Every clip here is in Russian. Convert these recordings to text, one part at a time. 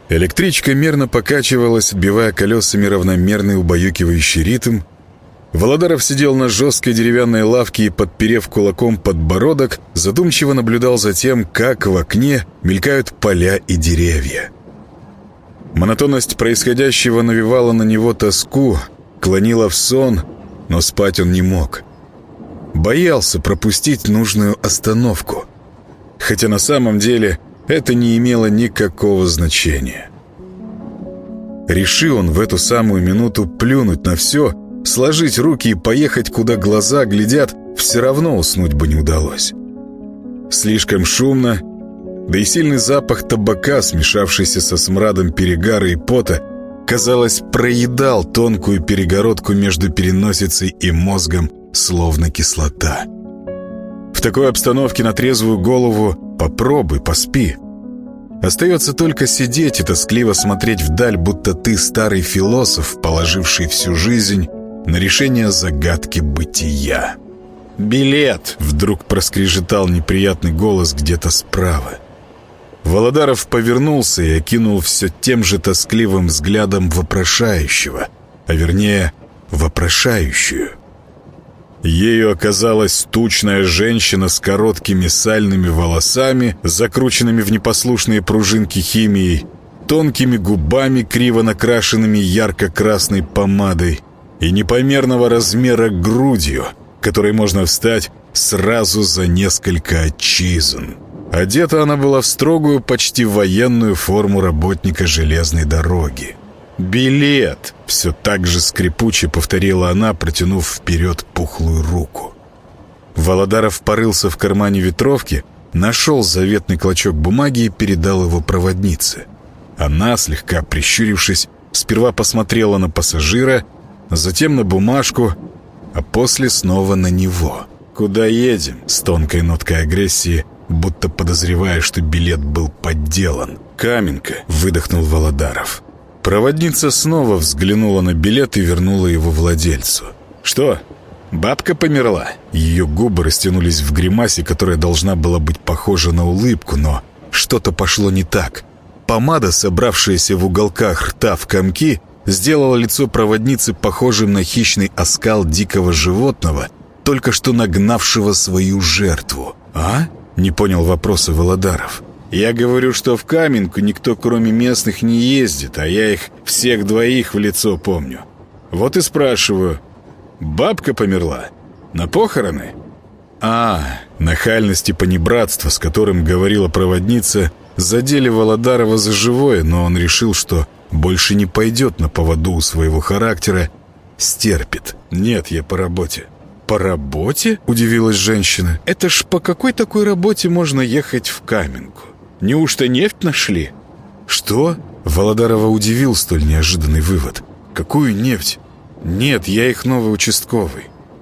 Электричка мерно покачивалась, отбивая колесами равномерный убаюкивающий ритм. Володаров сидел на жесткой деревянной лавке и, подперев кулаком подбородок, задумчиво наблюдал за тем, как в окне мелькают поля и деревья. Монотонность происходящего навевала на него тоску, клонила в сон, но спать он не мог. Боялся пропустить нужную остановку, хотя на самом деле это не имело никакого значения. Решил он в эту самую минуту плюнуть на все, сложить руки и поехать, куда глаза глядят, все равно уснуть бы не удалось. Слишком шумно, да и сильный запах табака, смешавшийся со смрадом перегара и пота, казалось, проедал тонкую перегородку между переносицей и мозгом, словно кислота. В такой обстановке на трезвую голову попробуй, поспи. Остается только сидеть и тоскливо смотреть вдаль, будто ты старый философ, положивший всю жизнь на решение загадки бытия. «Билет!» — вдруг проскрежетал неприятный голос где-то справа. Володаров повернулся и окинул все тем же тоскливым взглядом вопрошающего, а вернее, вопрошающую. Ею оказалась тучная женщина с короткими сальными волосами, закрученными в непослушные пружинки химией, тонкими губами, криво накрашенными ярко-красной помадой, и непомерного размера грудью, которой можно встать сразу за несколько отчизн. Одета она была в строгую, почти военную форму работника железной дороги. «Билет!» — все так же скрипуче повторила она, протянув вперед пухлую руку. Володаров порылся в кармане ветровки, нашел заветный клочок бумаги и передал его проводнице. Она, слегка прищурившись, сперва посмотрела на пассажира, затем на бумажку, а после снова на него. «Куда едем?» — с тонкой ноткой агрессии, будто подозревая, что билет был подделан. «Каменка!» — выдохнул Володаров. Проводница снова взглянула на билет и вернула его владельцу. «Что, бабка померла?» Ее губы растянулись в гримасе, которая должна была быть похожа на улыбку, но что-то пошло не так. Помада, собравшаяся в уголках рта в комки, сделала лицо проводницы похожим на хищный оскал дикого животного, только что нагнавшего свою жертву. «А?» — не понял вопроса Володаров. «Я говорю, что в Каменку никто, кроме местных, не ездит, а я их всех двоих в лицо помню. Вот и спрашиваю, бабка померла? На похороны?» Нахальность и понебратство, с которым говорила проводница, задели Володарова за живое, но он решил, что больше не пойдет на поводу у своего характера, стерпит. «Нет, я по работе». «По работе?» — удивилась женщина. «Это ж по какой такой работе можно ехать в Каменку? Неужто нефть нашли?» «Что?» — Володарова удивил столь неожиданный вывод. «Какую нефть?» «Нет, я их новый участковый».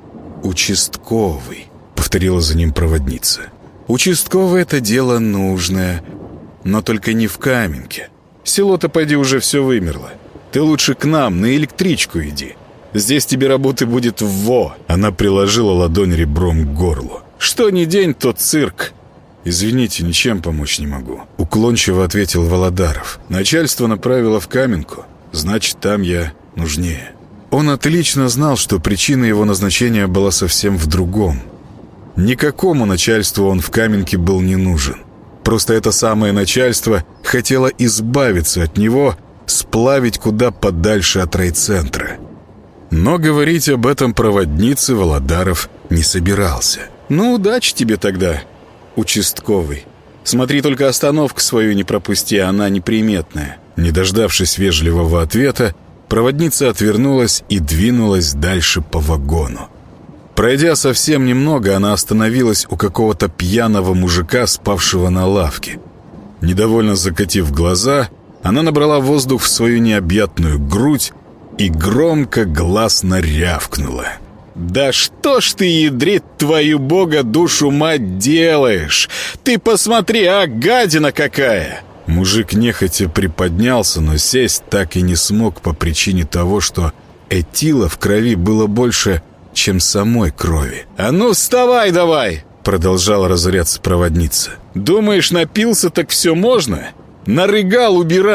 «Участковый», — повторила за ним проводница. «Участковый — это дело нужное, но только не в Каменке. Село-то, поди, уже все вымерло. Ты лучше к нам на электричку иди. Здесь тебе работы будет во!» Она приложила ладонь ребром к горлу. «Что ни день, то цирк». «Извините, ничем помочь не могу», — уклончиво ответил Володаров. «Начальство направило в Каменку, значит, там я нужнее». Он отлично знал, что причина его назначения была совсем в другом. Никакому начальству он в Каменке был не нужен. Просто это самое начальство хотело избавиться от него, сплавить куда подальше от райцентра. Но говорить об этом проводнице Володаров не собирался. «Ну, удачи тебе тогда, участковый. Смотри, только остановку свою не пропусти, она неприметная». Не дождавшись вежливого ответа, проводница отвернулась и двинулась дальше по вагону. Пройдя совсем немного, она остановилась у какого-то пьяного мужика, спавшего на лавке. Недовольно закатив глаза, она набрала воздух в свою необъятную грудь и громко, гласно рявкнула. «Да что ж ты, ядрит твою бога душу мать, делаешь? Ты посмотри, гадина какая!» Мужик нехотя приподнялся, но сесть так и не смог по причине того, что этила в крови было больше, чем самой крови. «А ну вставай давай!» — продолжала разоряться проводница. «Думаешь, напился, так все можно? Нарыгал, убирай!»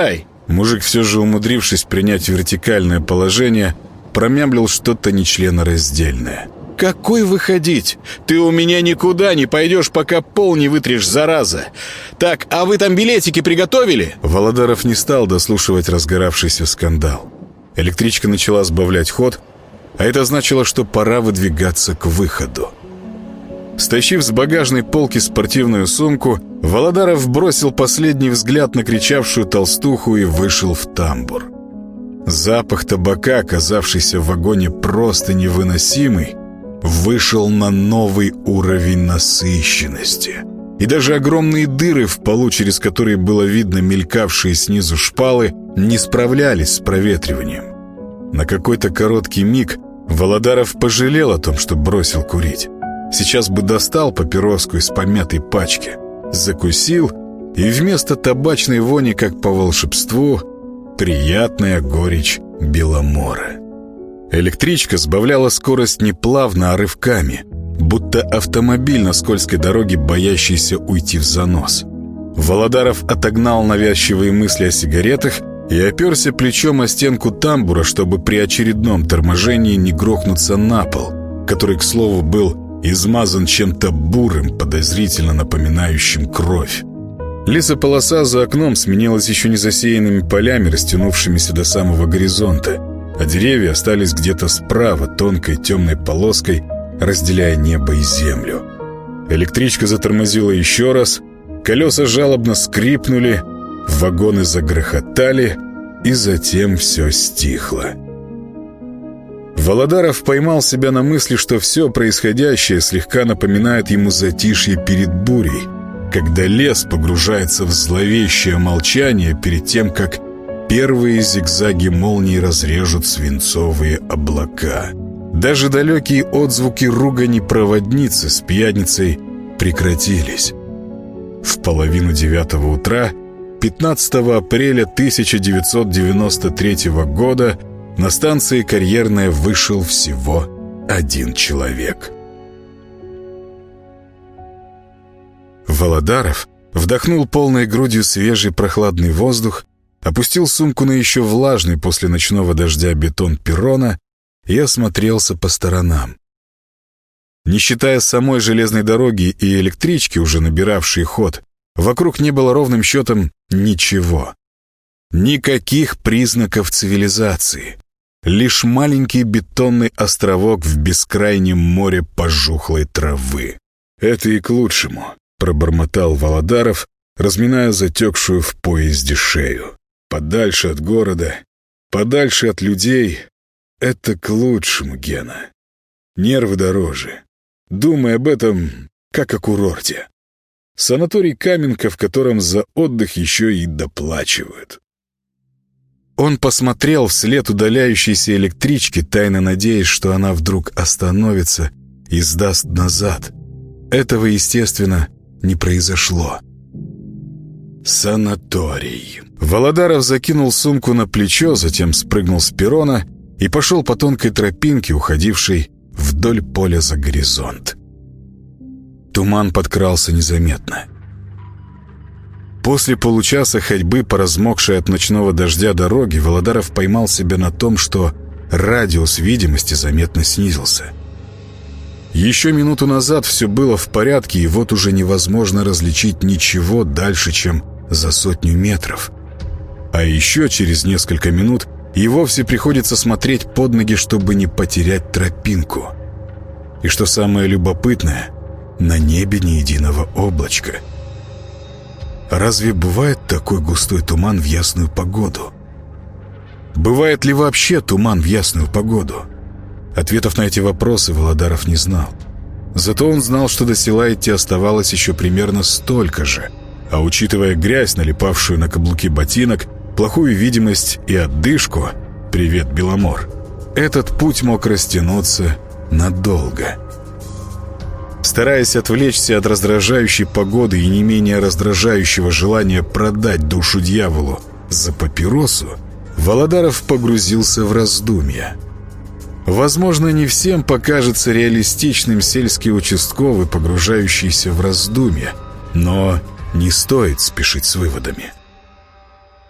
Мужик, все же умудрившись принять вертикальное положение, промямлил что-то нечленораздельное. «Какой выходить? Ты у меня никуда не пойдешь, пока пол не вытрешь, зараза! Так, а вы там билетики приготовили?» Володаров не стал дослушивать разгоравшийся скандал. Электричка начала сбавлять ход, а это значило, что пора выдвигаться к выходу. Стащив с багажной полки спортивную сумку, Володаров бросил последний взгляд на кричавшую толстуху и вышел в тамбур. Запах табака, оказавшийся в вагоне просто невыносимый, вышел на новый уровень насыщенности. И даже огромные дыры в полу, через которые было видно мелькавшие снизу шпалы, не справлялись с проветриванием. На какой-то короткий миг Володаров пожалел о том, что бросил курить. Сейчас бы достал папироску из помятой пачки, закусил, и вместо табачной вони, как по волшебству, приятная горечь Беломора. Электричка сбавляла скорость не плавно, а рывками, будто автомобиль на скользкой дороге, боящийся уйти в занос. Володаров отогнал навязчивые мысли о сигаретах и оперся плечом о стенку тамбура, чтобы при очередном торможении не грохнуться на пол, который, к слову, был измазан чем-то бурым, подозрительно напоминающим кровь. Лесополоса за окном сменилась еще не засеянными полями, растянувшимися до самого горизонта, а деревья остались где-то справа, тонкой темной полоской, разделяя небо и землю. Электричка затормозила еще раз, колеса жалобно скрипнули, вагоны загрохотали, и затем все стихло. Володаров поймал себя на мысли, что все происходящее слегка напоминает ему затишье перед бурей, когда лес погружается в зловещее молчание перед тем, как первые зигзаги молнии разрежут свинцовые облака. Даже далекие отзвуки ругани проводницы с пьяницей прекратились. В 8:30 утра 15 апреля 1993 года на станции «Карьерная» вышел всего один человек. Володаров вдохнул полной грудью свежий прохладный воздух, опустил сумку на еще влажный после ночного дождя бетон перрона и осмотрелся по сторонам. Не считая самой железной дороги и электрички, уже набиравшей ход, вокруг не было ровным счетом ничего. Никаких признаков цивилизации. Лишь маленький бетонный островок в бескрайнем море пожухлой травы. «Это и к лучшему», — пробормотал Володаров, разминая затекшую в поезде шею. «Подальше от города, подальше от людей. Это к лучшему, Гена. Нервы дороже. Думай об этом, как о курорте. Санаторий Каменка, в котором за отдых еще и доплачивают». Он посмотрел вслед удаляющейся электрички, тайно надеясь, что она вдруг остановится и сдаст назад. Этого, естественно, не произошло. Санаторий. Володаров закинул сумку на плечо, затем спрыгнул с перрона и пошел по тонкой тропинке, уходившей вдоль поля за горизонт. Туман подкрался незаметно. После получаса ходьбы по размокшей от ночного дождя дороге Володаров поймал себя на том, что радиус видимости заметно снизился. Еще минуту назад все было в порядке, и вот уже невозможно различить ничего дальше, чем за 100 метров. А еще через несколько минут и вовсе приходится смотреть под ноги, чтобы не потерять тропинку. И что самое любопытное, на небе ни единого облачка. Разве бывает такой густой туман в ясную погоду? Бывает ли вообще туман в ясную погоду? Ответов на эти вопросы Володаров не знал. Зато он знал, что до села идти оставалось еще примерно столько же. А учитывая грязь, налипавшую на каблуки ботинок, плохую видимость и отдышку, привет, Беломор, этот путь мог растянуться надолго. Стараясь отвлечься от раздражающей погоды и не менее раздражающего желания продать душу дьяволу за папиросу, Володаров погрузился в раздумья. Возможно, не всем покажется реалистичным сельский участковый, погружающийся в раздумья, но не стоит спешить с выводами.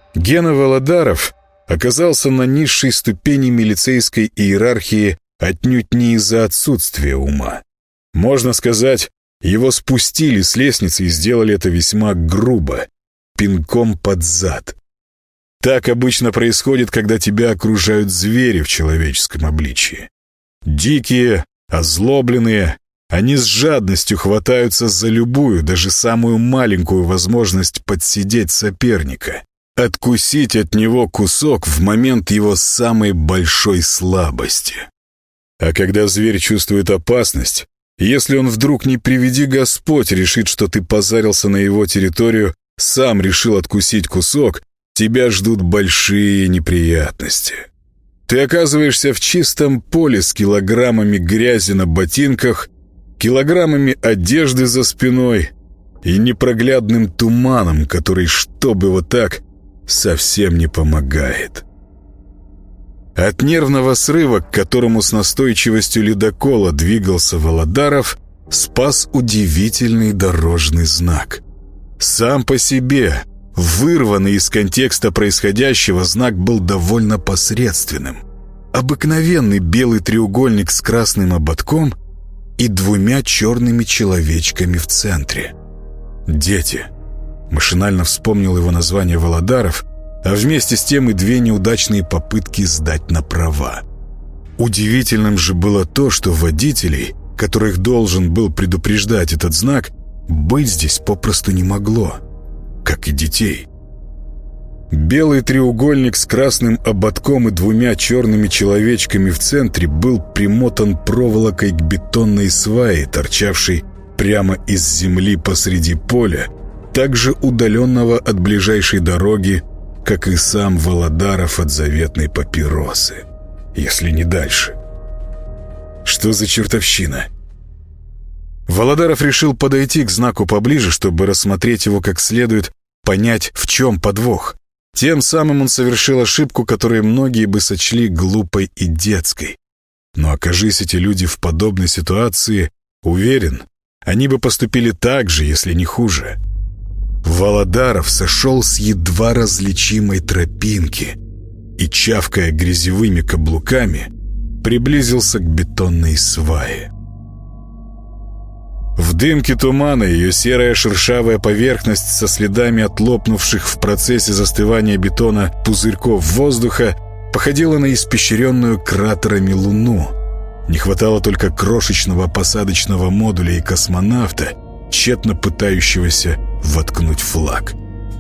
Гена Володаров оказался на низшей ступени милицейской иерархии отнюдь не из-за отсутствия ума. Можно сказать, его спустили с лестницы и сделали это весьма грубо, пинком под зад. Так обычно происходит, когда тебя окружают звери в человеческом обличии. Дикие, озлобленные, они с жадностью хватаются за любую, даже самую маленькую возможность подсидеть соперника, откусить от него кусок в момент его самой большой слабости. А когда зверь чувствует опасность, если он вдруг, не приведи Господь, решит, что ты позарился на его территорию, сам решил откусить кусок, тебя ждут большие неприятности. Ты оказываешься в чистом поле с килограммами грязи на ботинках, килограммами одежды за спиной и непроглядным туманом, который, чтобы его так, совсем не помогает. От нервного срыва, к которому с настойчивостью ледокола двигался Володаров, спас удивительный дорожный знак. Сам по себе, вырванный из контекста происходящего, знак был довольно посредственным. Обыкновенный белый треугольник с красным ободком и 2 черными человечками в центре. «Дети». Машинально вспомнил его название Володаров, а вместе с тем и 2 неудачные попытки сдать на права. Удивительным же было то, что водителей, которых должен был предупреждать этот знак, быть здесь попросту не могло, как и детей. Белый треугольник с красным ободком и 2 черными человечками в центре был примотан проволокой к бетонной свае, торчавшей прямо из земли посреди поля, также удаленного от ближайшей дороги, как и сам Володаров от заветной папиросы, если не дальше. Что за чертовщина? Володаров решил подойти к знаку поближе, чтобы рассмотреть его как следует, понять, в чем подвох. Тем самым он совершил ошибку, которую многие бы сочли глупой и детской. Но окажись эти люди в подобной ситуации, уверен, они бы поступили так же, если не хуже. Володаров сошел с едва различимой тропинки и, чавкая грязевыми каблуками, приблизился к бетонной свае. В дымке тумана ее серая шершавая поверхность со следами от лопнувших в процессе застывания бетона пузырьков воздуха походила на испещренную кратерами луну. Не хватало только крошечного посадочного модуля и космонавта, тщетно пытающегося воткнуть флаг.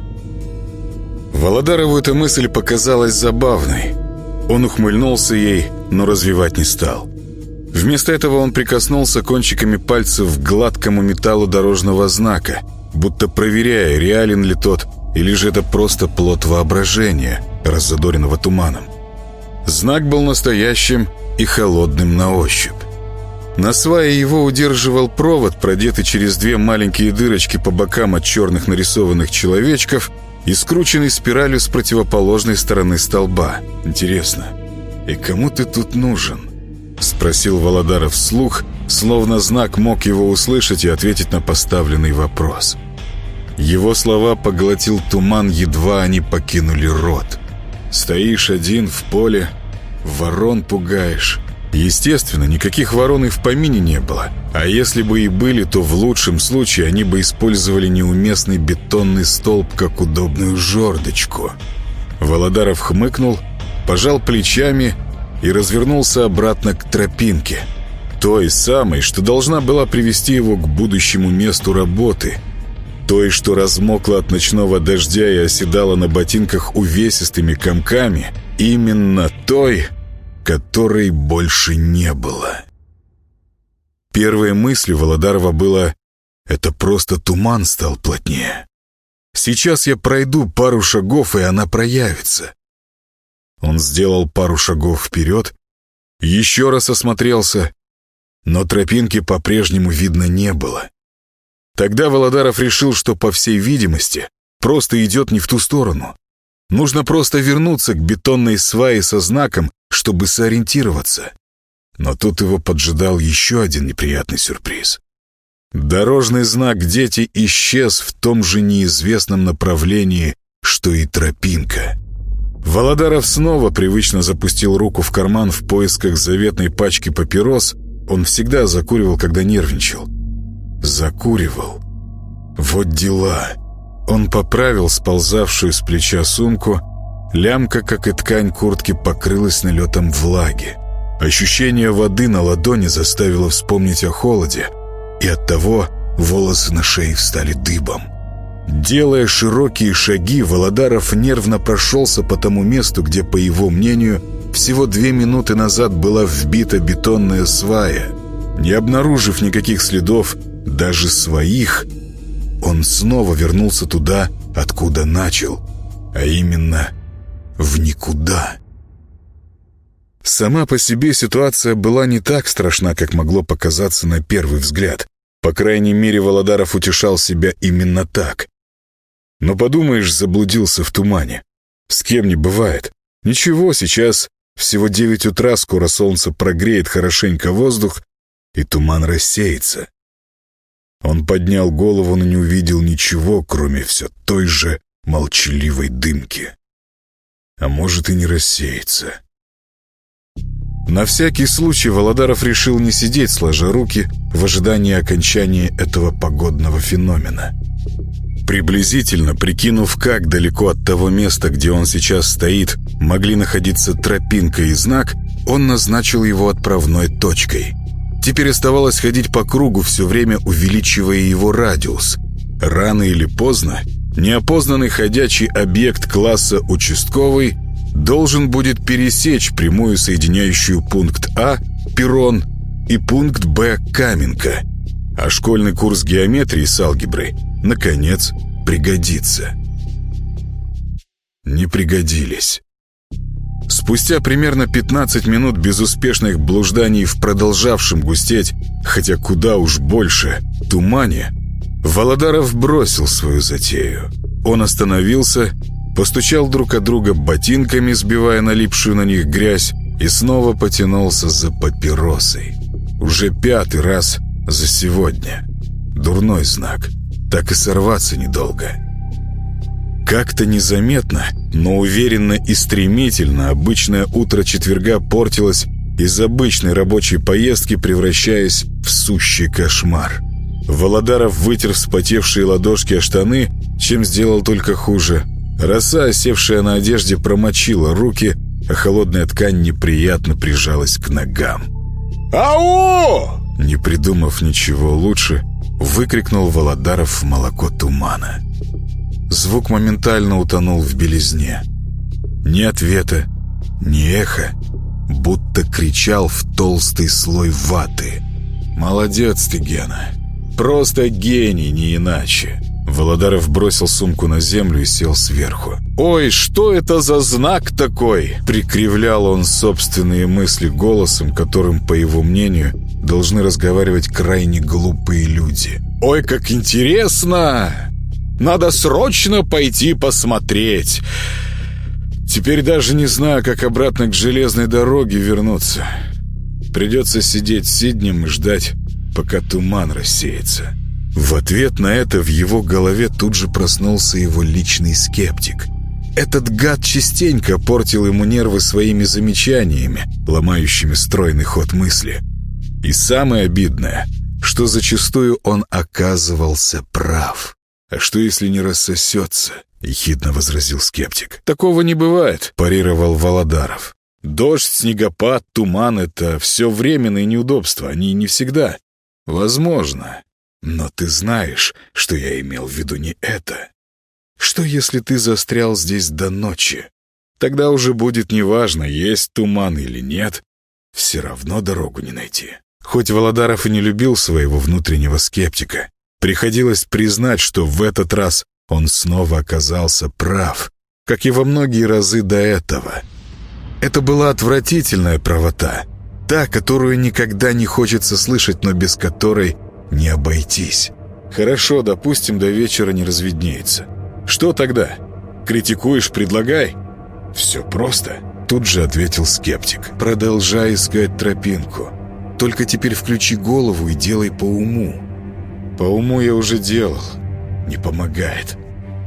Володарову эта мысль показалась забавной. Он ухмыльнулся ей, но развивать не стал. Вместо этого он прикоснулся кончиками пальцев к гладкому металлу дорожного знака, будто проверяя, реален ли тот, или же это просто плод воображения, раззадоренного туманом. Знак был настоящим и холодным на ощупь. На свае его удерживал провод, продетый через 2 маленькие дырочки по бокам от черных нарисованных человечков и скрученный спиралью с противоположной стороны столба. «Интересно, и кому ты тут нужен?» — спросил Володаров вслух, словно знак мог его услышать и ответить на поставленный вопрос. Его слова поглотил туман, едва они покинули рот. «Стоишь один в поле, ворон пугаешь». Естественно, никаких ворон и в помине не было. А если бы и были, то в лучшем случае они бы использовали неуместный бетонный столб как удобную жердочку. Володаров хмыкнул, пожал плечами и развернулся обратно к тропинке. Той самой, что должна была привести его к будущему месту работы. Той, что размокла от ночного дождя и оседала на ботинках увесистыми комками. Именно той, которой больше не было. Первой мыслью Володарова было: это просто туман стал плотнее. Сейчас я пройду пару шагов, и она проявится. Он сделал пару шагов вперед, еще раз осмотрелся, но тропинки по-прежнему видно не было. Тогда Володаров решил, что, по всей видимости, просто идет не в ту сторону. Нужно просто вернуться к бетонной свае со знаком, чтобы сориентироваться. Но тут его поджидал еще один неприятный сюрприз. Дорожный знак «Дети» исчез в том же неизвестном направлении, что и тропинка. Володаров снова привычно запустил руку в карман в поисках заветной пачки папирос. Он всегда закуривал, когда нервничал. Закуривал. Вот дела. Он поправил сползавшую с плеча сумку. Лямка, как и ткань куртки, покрылась налетом влаги. Ощущение воды на ладони заставило вспомнить о холоде, и оттого волосы на шее встали дыбом. Делая широкие шаги, Володаров нервно прошелся по тому месту, где, по его мнению, всего 2 минуты назад была вбита бетонная свая. Не обнаружив никаких следов, даже своих, он снова вернулся туда, откуда начал, а именно в никуда. Сама по себе ситуация была не так страшна, как могло показаться на первый взгляд. По крайней мере, Володаров утешал себя именно так. Но подумаешь, заблудился в тумане. С кем не бывает. Ничего, сейчас всего 9 утра, скоро солнце прогреет хорошенько воздух, и туман рассеется. Он поднял голову, но не увидел ничего, кроме все той же молчаливой дымки. А может, и не рассеется. На всякий случай Володаров решил не сидеть сложа руки в ожидании окончания этого погодного феномена. Приблизительно прикинув, как далеко от того места, где он сейчас стоит, могли находиться тропинка и знак, он назначил его отправной точкой. Теперь оставалось ходить по кругу, все время увеличивая его радиус. Рано или поздно неопознанный ходячий объект класса «участковый» должен будет пересечь прямую, соединяющую пункт А, перрон, и пункт Б, Каменка. А школьный курс геометрии с алгеброй, наконец, пригодится. Не пригодились. Спустя примерно 15 минут безуспешных блужданий в продолжавшем густеть, хотя куда уж больше, тумане, Володаров бросил свою затею. Он остановился, постучал друг от друга ботинками, сбивая налипшую на них грязь, и снова потянулся за папиросой. Уже 5-й раз за сегодня. Дурной знак. Так и сорваться недолго. Как-то незаметно, но уверенно и стремительно обычное утро четверга портилось из обычной рабочей поездки, превращаясь в сущий кошмар. Володаров вытер вспотевшие ладошки о штаны, чем сделал только хуже. Роса, осевшая на одежде, промочила руки, а холодная ткань неприятно прижалась к ногам. «Ау!» Не придумав ничего лучше, выкрикнул Володаров в молоко тумана. Звук моментально утонул в белизне. Ни ответа, ни эха, будто кричал в толстый слой ваты. «Молодец ты, Гена! Просто гений, не иначе!» Володаров бросил сумку на землю и сел сверху. «Ой, что это за знак такой?» Прикривлял он собственные мысли голосом, которым, по его мнению, должны разговаривать крайне глупые люди. «Ой, как интересно! Надо срочно пойти посмотреть. Теперь даже не знаю, как обратно к железной дороге вернуться. Придется сидеть сиднем и ждать, пока туман рассеется». В ответ на это в его голове тут же проснулся его личный скептик. Этот гад частенько портил ему нервы своими замечаниями, ломающими стройный ход мысли. И самое обидное, что зачастую он оказывался прав. «А что, если не рассосется?» — ехидно возразил скептик. «Такого не бывает», — парировал Володаров. «Дождь, снегопад, туман — это все временные неудобства, они не всегда». «Возможно. Но ты знаешь, что я имел в виду не это. Что, если ты застрял здесь до ночи? Тогда уже будет неважно, есть туман или нет. Все равно дорогу не найти». Хоть Володаров и не любил своего внутреннего скептика, приходилось признать, что в этот раз он снова оказался прав, как и во многие разы до этого. Это была отвратительная правота, та, которую никогда не хочется слышать, но без которой не обойтись. Хорошо, допустим, до вечера не разведнеется. Что тогда? Критикуешь, предлагай. Все просто. Тут же ответил скептик. Продолжай искать тропинку. Только теперь включи голову и делай по уму. По уму я уже делал. Не помогает.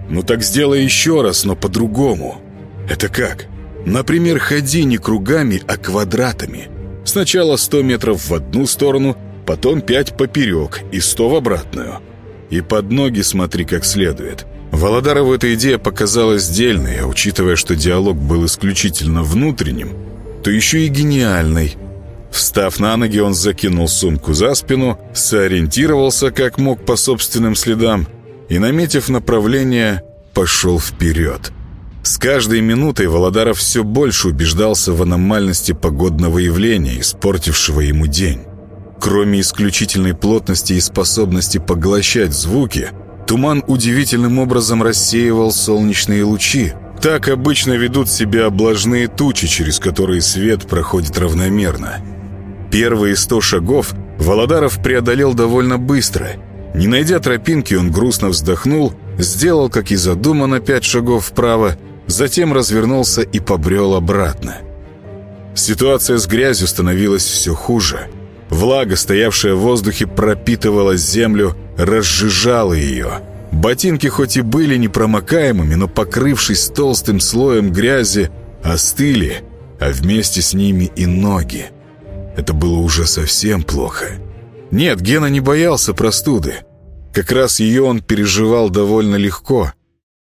«Ну так сделай еще раз, но по-другому». «Это как?» «Например, ходи не кругами, а квадратами. Сначала 100 метров в одну сторону, потом 5 поперек и 100 в обратную. И под ноги смотри как следует». Володарову эта идея показалась дельной, а учитывая, что диалог был исключительно внутренним, то еще и гениальной. Встав на ноги, он закинул сумку за спину, сориентировался как мог по собственным следам и, наметив направление, пошел вперед. С каждой минутой Володаров все больше убеждался в аномальности погодного явления, испортившего ему день. Кроме исключительной плотности и способности поглощать звуки, туман удивительным образом рассеивал солнечные лучи. Так обычно ведут себя облажные тучи, через которые свет проходит равномерно. Первые 100 шагов Володаров преодолел довольно быстро. Не найдя тропинки, он грустно вздохнул, сделал, как и задумано, 5 шагов вправо, затем развернулся и побрел обратно. Ситуация с грязью становилась все хуже. Влага, стоявшая в воздухе, пропитывала землю, разжижала ее. Ботинки хоть и были непромокаемыми, но, покрывшись толстым слоем грязи, остыли, а вместе с ними и ноги. Это было уже совсем плохо. Нет, Гена не боялся простуды. Как раз ее он переживал довольно легко.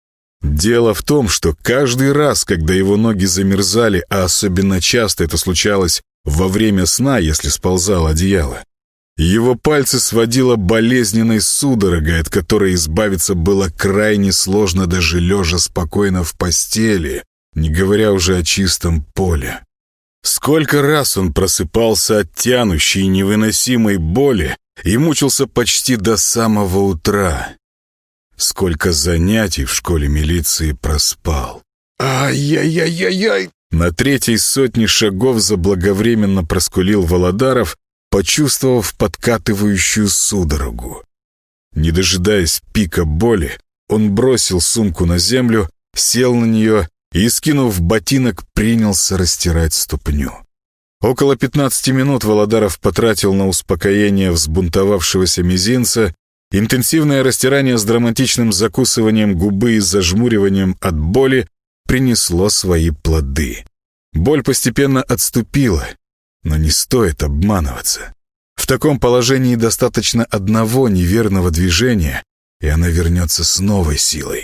Дело в том, что каждый раз, когда его ноги замерзали, а особенно часто это случалось во время сна, если сползало одеяло, его пальцы сводило болезненной судорогой, от которой избавиться было крайне сложно даже лежа спокойно в постели, не говоря уже о чистом поле. Сколько раз он просыпался от тянущей невыносимой боли и мучился почти до самого утра. Сколько занятий в школе милиции проспал. Ай-яй-яй-яй-яй! На 3-й сотне шагов заблаговременно проскулил Володаров, почувствовав подкатывающую судорогу. Не дожидаясь пика боли, он бросил сумку на землю, сел на нее и, скинув ботинок, принялся растирать ступню. Около 15 минут Володаров потратил на успокоение взбунтовавшегося мизинца. Интенсивное растирание с драматичным закусыванием губы и зажмуриванием от боли принесло свои плоды. Боль постепенно отступила, но не стоит обманываться. В таком положении достаточно одного неверного движения, и она вернется с новой силой.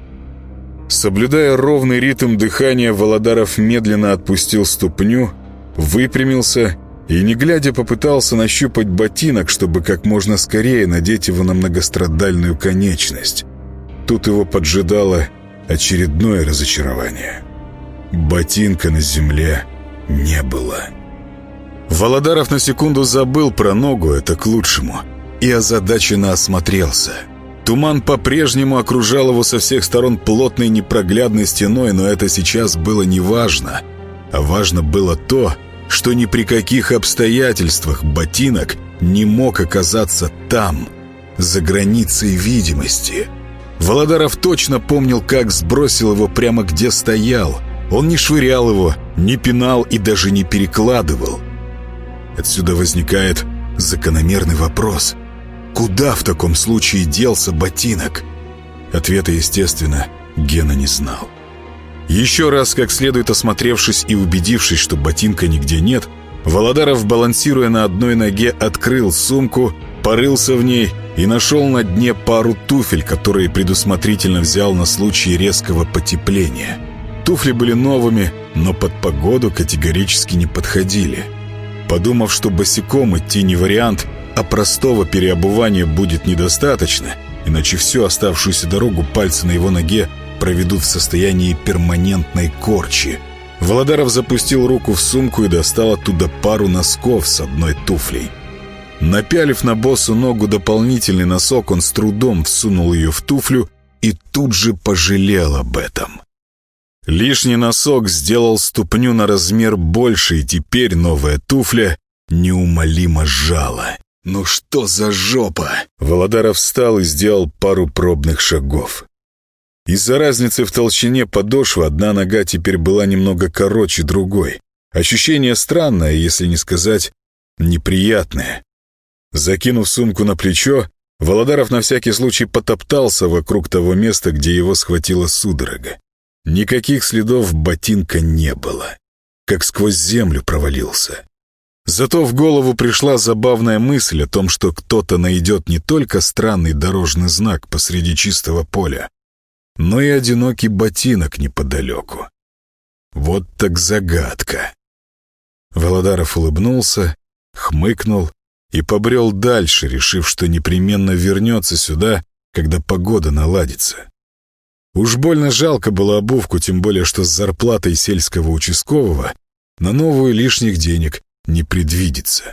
Соблюдая ровный ритм дыхания, Володаров медленно отпустил ступню, выпрямился и, не глядя, попытался нащупать ботинок, чтобы как можно скорее надеть его на многострадальную конечность. Тут его поджидало очередное разочарование. Ботинка на земле не было. Володаров на секунду забыл про ногу, это к лучшему, и озадаченно осмотрелся. Туман по-прежнему окружал его со всех сторон плотной непроглядной стеной, но это сейчас было не важно. А важно было то, что ни при каких обстоятельствах ботинок не мог оказаться там, за границей видимости. Володаров точно помнил, как сбросил его прямо где стоял. Он не швырял его, не пинал и даже не перекладывал. Отсюда возникает закономерный вопрос: куда в таком случае делся ботинок? Ответа, естественно, Гена не знал. Еще раз, как следует осмотревшись и убедившись, что ботинка нигде нет, Володаров, балансируя на одной ноге, открыл сумку, порылся в ней и нашел на дне пару туфель, которые предусмотрительно взял на случай резкого потепления. Туфли были новыми, но под погоду категорически не подходили. Подумав, что босиком идти не вариант, а простого переобувания будет недостаточно, иначе всю оставшуюся дорогу пальцы на его ноге проведут в состоянии перманентной корчи, Володаров запустил руку в сумку и достал оттуда пару носков с одной туфлей. Напялив на босу ногу дополнительный носок, он с трудом всунул ее в туфлю и тут же пожалел об этом. Лишний носок сделал ступню на размер больше, и теперь новая туфля неумолимо сжала. «Ну что за жопа?» Володаров встал и сделал пару пробных шагов. Из-за разницы в толщине подошвы одна нога теперь была немного короче другой. Ощущение странное, если не сказать неприятное. Закинув сумку на плечо, Володаров на всякий случай потоптался вокруг того места, где его схватила судорога. Никаких следов ботинка не было. Как сквозь землю провалился. Зато в голову пришла забавная мысль о том, что кто-то найдет не только странный дорожный знак посреди чистого поля, но и одинокий ботинок неподалеку. Вот так загадка. Володаров улыбнулся, хмыкнул и побрел дальше, решив, что непременно вернется сюда, когда погода наладится. Уж больно жалко было обувку, тем более что с зарплатой сельского участкового на новую лишних денег не предвидится.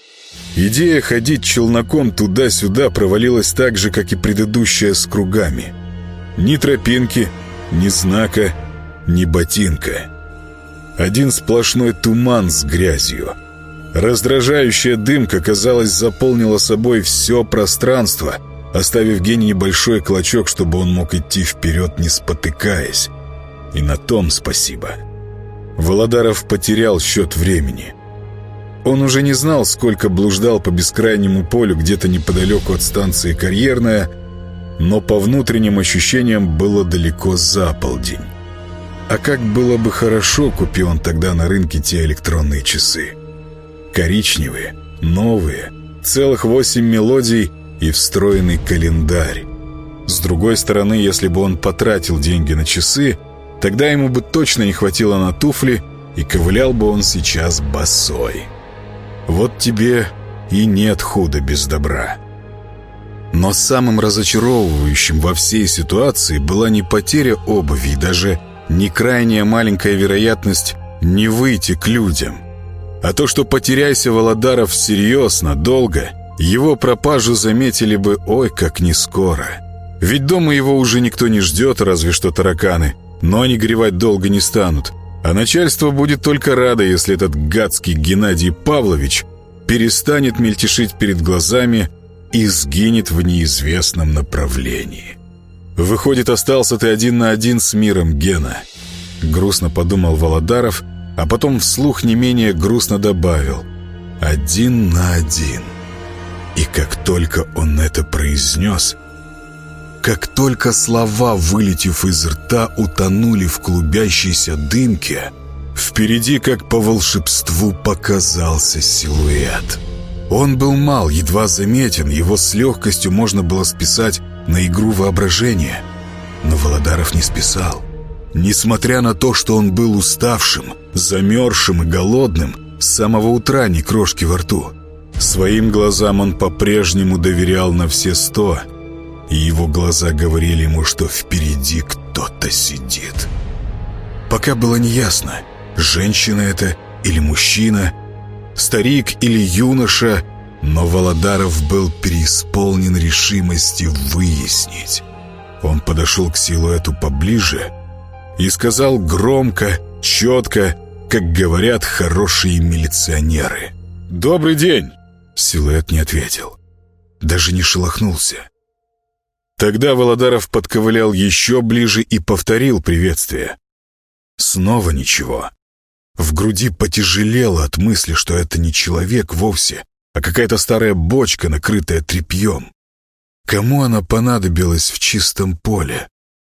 Идея ходить челноком туда-сюда провалилась так же, как и предыдущая с кругами. Ни тропинки, ни знака, ни ботинка. Один сплошной туман с грязью. Раздражающая дымка, казалось, заполнила собой все пространство, оставив Гене небольшой клочок, чтобы он мог идти вперед, не спотыкаясь. И на том спасибо. Володаров потерял счет времени. Он уже не знал, сколько блуждал по бескрайнему полю где-то неподалеку от станции Карьерная, но по внутренним ощущениям было далеко за полдень. А как было бы хорошо, купи он тогда на рынке те электронные часы. Коричневые, новые, целых 8 мелодий и встроенный календарь. С другой стороны, если бы он потратил деньги на часы, тогда ему бы точно не хватило на туфли, и ковылял бы он сейчас босой. Вот тебе и нет худа без добра. Но самым разочаровывающим во всей ситуации была не потеря обуви и даже не крайняя маленькая вероятность не выйти к людям, а то, что потеряйся Володаров всерьез, надолго, его пропажу заметили бы ой как не скоро. Ведь дома его уже никто не ждет, разве что тараканы, но они горевать долго не станут. А начальство будет только радо, если этот гадский Геннадий Павлович перестанет мельтешить перед глазами и сгинет в неизвестном направлении. «Выходит, остался ты один на один с миром, Гена», — грустно подумал Володаров, а потом вслух не менее грустно добавил: «один на один». И как только он это произнес, как только слова, вылетев из рта, утонули в клубящейся дымке, впереди, как по волшебству, показался силуэт. Он был мал, едва заметен, его с легкостью можно было списать на игру воображения. Но Володаров не списал. Несмотря на то, что он был уставшим, замерзшим и голодным, с самого утра ни крошки во рту, своим глазам он по-прежнему доверял на все 100, и его глаза говорили ему, что впереди кто-то сидит. Пока было неясно, женщина это или мужчина, старик или юноша, но Володаров был преисполнен решимости выяснить. Он подошел к силуэту поближе и сказал громко, четко, как говорят хорошие милиционеры: «Добрый день!» Силуэт не ответил, даже не шелохнулся. Тогда Володаров подковылял еще ближе и повторил приветствие. Снова ничего. В груди потяжелело от мысли, что это не человек вовсе, а какая-то старая бочка, накрытая тряпьем. Кому она понадобилась в чистом поле?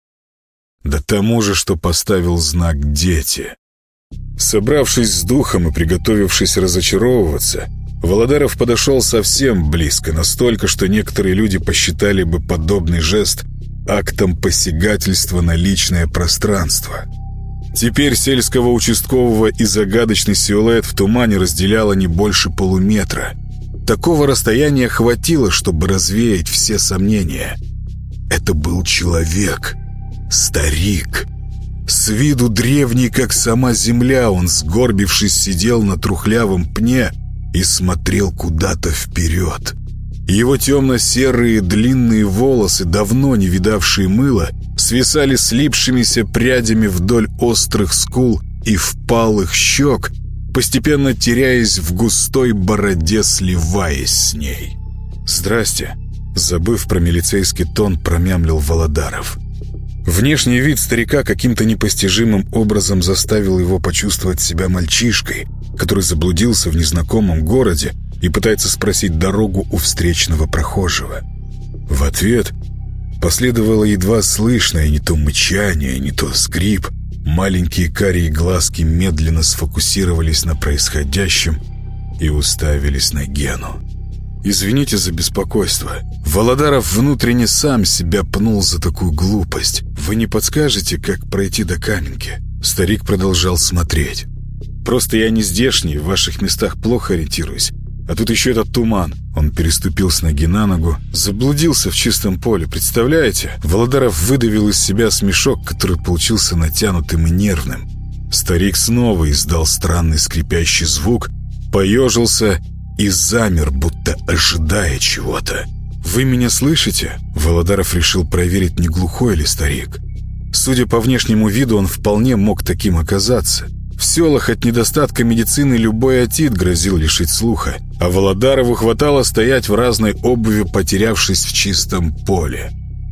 Да тому же, что поставил знак «Дети». Собравшись с духом и приготовившись разочаровываться, Володаров подошел совсем близко, настолько, что некоторые люди посчитали бы подобный жест актом посягательства на личное пространство. Теперь сельского участкового и загадочный силуэт в тумане разделяло не больше полуметра. Такого расстояния хватило, чтобы развеять все сомнения. Это был человек, старик. С виду древний, как сама земля, он, сгорбившись, сидел на трухлявом пне и смотрел куда-то вперед. Его темно-серые длинные волосы, давно не видавшие мыла, свисали слипшимися прядями вдоль острых скул и впалых щек, постепенно теряясь в густой бороде, сливаясь с ней. «Здрасте», — забыв про милицейский тон, промямлил Володаров. Внешний вид старика каким-то непостижимым образом заставил его почувствовать себя мальчишкой, который заблудился в незнакомом городе и пытается спросить дорогу у встречного прохожего. В ответ последовало едва слышное не то мычание, не то скрип. Маленькие карие глазки медленно сфокусировались на происходящем и уставились на Гену. «Извините за беспокойство. Володаров внутренне сам себя пнул за такую глупость. Вы не подскажете, как пройти до Каменки?» Старик продолжал смотреть. «Просто я не здешний, в ваших местах плохо ориентируюсь. А тут еще этот туман». Он переступил с ноги на ногу. Заблудился в чистом поле, представляете? Володаров выдавил из себя смешок, который получился натянутым и нервным. Старик снова издал странный скрипящий звук, поежился и замер, будто ожидая чего-то. «Вы меня слышите?» Володаров решил проверить, не глухой ли старик. Судя по внешнему виду, он вполне мог таким оказаться. В селах от недостатка медицины любой отит грозил лишить слуха, а Володарову хватало стоять в разной обуви, потерявшись в чистом поле.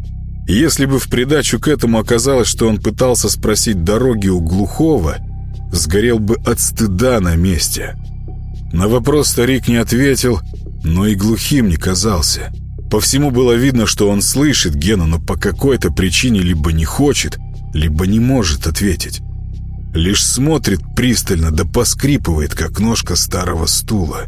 Если бы в придачу к этому оказалось, что он пытался спросить дороги у глухого, сгорел бы от стыда на месте. На вопрос старик не ответил, но и глухим не казался. По всему было видно, что он слышит Гену, но по какой-то причине либо не хочет, либо не может ответить. Лишь смотрит пристально, да поскрипывает, как ножка старого стула.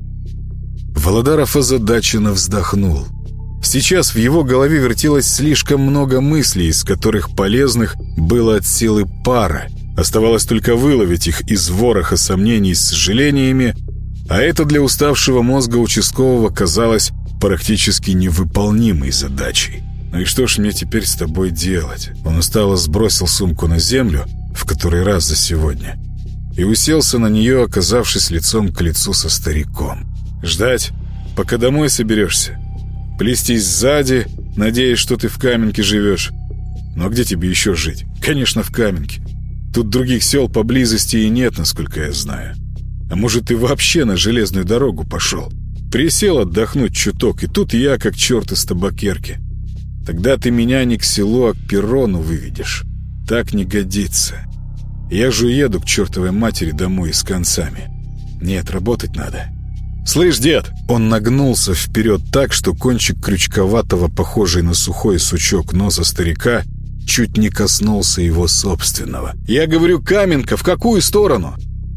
Володаров озадаченно вздохнул. Сейчас в его голове вертелось слишком много мыслей, из которых полезных было от силы пара. Оставалось только выловить их из вороха сомнений с сожалениями, а это для уставшего мозга участкового казалось практически невыполнимой задачей. «Ну и что ж мне теперь с тобой делать?» Он устало сбросил сумку на землю, в который раз за сегодня, и уселся на нее, оказавшись лицом к лицу со стариком. «Ждать, пока домой соберешься? Плестись сзади, надеясь, что ты в Каменке живешь? Ну а где тебе еще жить? Конечно, в Каменке. Тут других сел поблизости и нет, насколько я знаю. А может, ты вообще на железную дорогу пошел? Присел отдохнуть чуток, и тут я, как черт из табакерки. Тогда ты меня не к селу, а к перрону выведешь. Так не годится. Я же уеду к чертовой матери домой с концами. Нет, работать надо». «Слышь, дед!» Он нагнулся вперед так, что кончик крючковатого, похожий на сухой сучок носа старика, чуть не коснулся его собственного. «Я говорю, Каменка, в какую сторону?»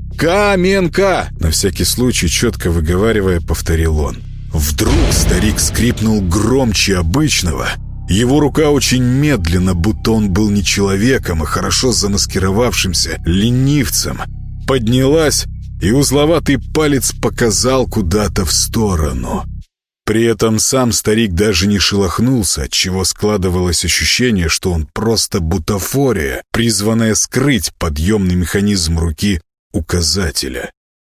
«Каменка!» На всякий случай, четко выговаривая, повторил он. Вдруг старик скрипнул громче обычного. Его рука очень медленно, будто он был не человеком, а хорошо замаскировавшимся ленивцем, поднялась, и узловатый палец показал куда-то в сторону. При этом сам старик даже не шелохнулся, отчего складывалось ощущение, что он просто бутафория, призванная скрыть подъемный механизм руки указателя.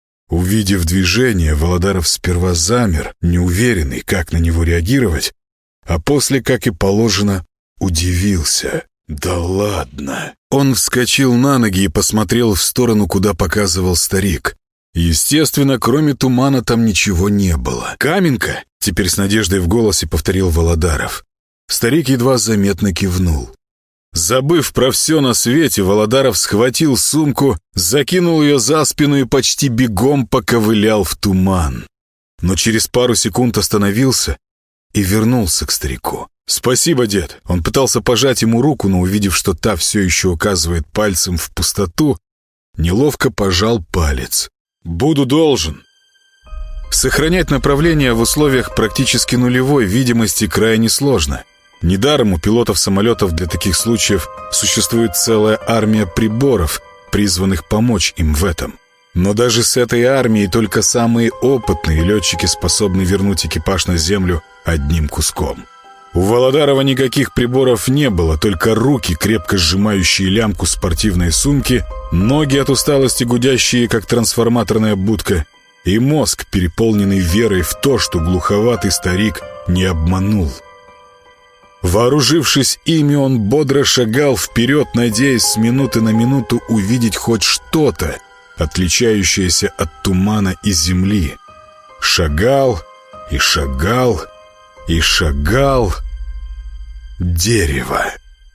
Увидев движение, Володаров сперва замер, неуверенный, как на него реагировать, а после, как и положено, удивился. «Да ладно!» Он вскочил на ноги и посмотрел в сторону, куда показывал старик. Естественно, кроме тумана там ничего не было. «Каменка?» — теперь с надеждой в голосе повторил Володаров. Старик едва заметно кивнул. Забыв про все на свете, Володаров схватил сумку, закинул ее за спину и почти бегом поковылял в туман. Но через пару секунд остановился и вернулся к старику. «Спасибо, дед». Он пытался пожать ему руку, но, увидев, что та все еще указывает пальцем в пустоту, неловко пожал палец. «Буду должен». Сохранять направление в условиях практически нулевой видимости крайне сложно. Недаром у пилотов самолетов для таких случаев существует целая армия приборов, призванных помочь им в этом. Но даже с этой армией только самые опытные летчики способны вернуть экипаж на землю одним куском. У Володарова никаких приборов не было, только руки, крепко сжимающие лямку спортивной сумки, ноги от усталости гудящие, как трансформаторная будка, и мозг, переполненный верой в то, что глуховатый старик не обманул. Вооружившись ими, он бодро шагал вперед, надеясь с минуты на минуту увидеть хоть что-то, отличающееся от тумана и земли. Шагал и шагал и шагал. Дерево.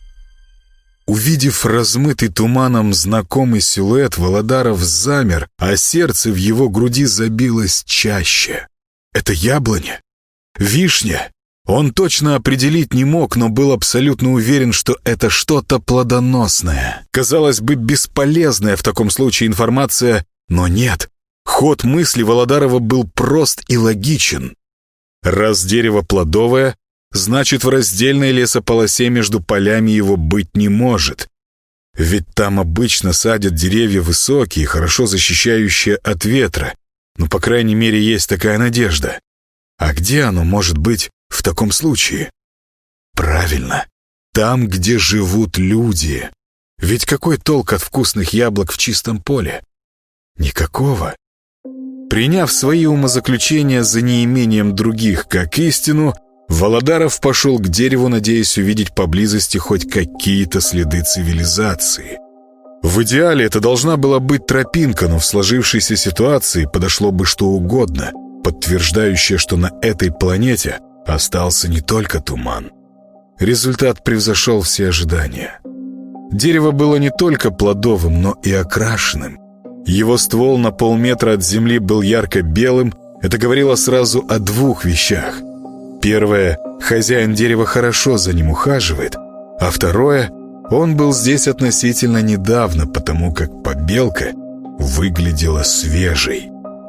Увидев размытый туманом знакомый силуэт, Володаров замер, а сердце в его груди забилось чаще. Это яблоня? Вишня? Он точно определить не мог, но был абсолютно уверен, что это что-то плодоносное. Казалось бы, бесполезная в таком случае информация, но нет. Ход мысли Володарова был прост и логичен. Раз дерево плодовое, значит, в раздельной лесополосе между полями его быть не может. Ведь там обычно садят деревья высокие, хорошо защищающие от ветра. Ну, по крайней мере, есть такая надежда. А где оно может быть в таком случае? Правильно, там, где живут люди. Ведь какой толк от вкусных яблок в чистом поле? Никакого. Приняв свои умозаключения за неимением других как истину, Володаров пошел к дереву, надеясь увидеть поблизости хоть какие-то следы цивилизации. В идеале это должна была быть тропинка, но в сложившейся ситуации подошло бы что угодно, подтверждающее, что на этой планете остался не только туман. Результат превзошел все ожидания. Дерево было не только плодовым, но и окрашенным. Его ствол на полметра от земли был ярко-белым. Это говорило сразу о двух вещах. Первое — хозяин дерева хорошо за ним ухаживает, а второе — он был здесь относительно недавно, потому как побелка выглядела свежей.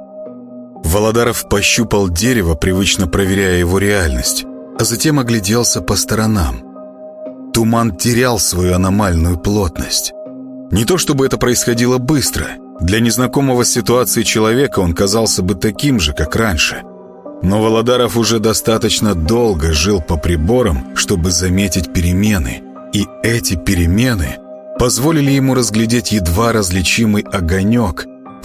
Володаров пощупал дерево, привычно проверяя его реальность, а затем огляделся по сторонам. Туман терял свою аномальную плотность. Не то чтобы это происходило быстро. Для незнакомого с ситуацией человека он казался бы таким же, как раньше. Но Володаров уже достаточно долго жил по приборам, чтобы заметить перемены. И эти перемены позволили ему разглядеть едва различимый огонек,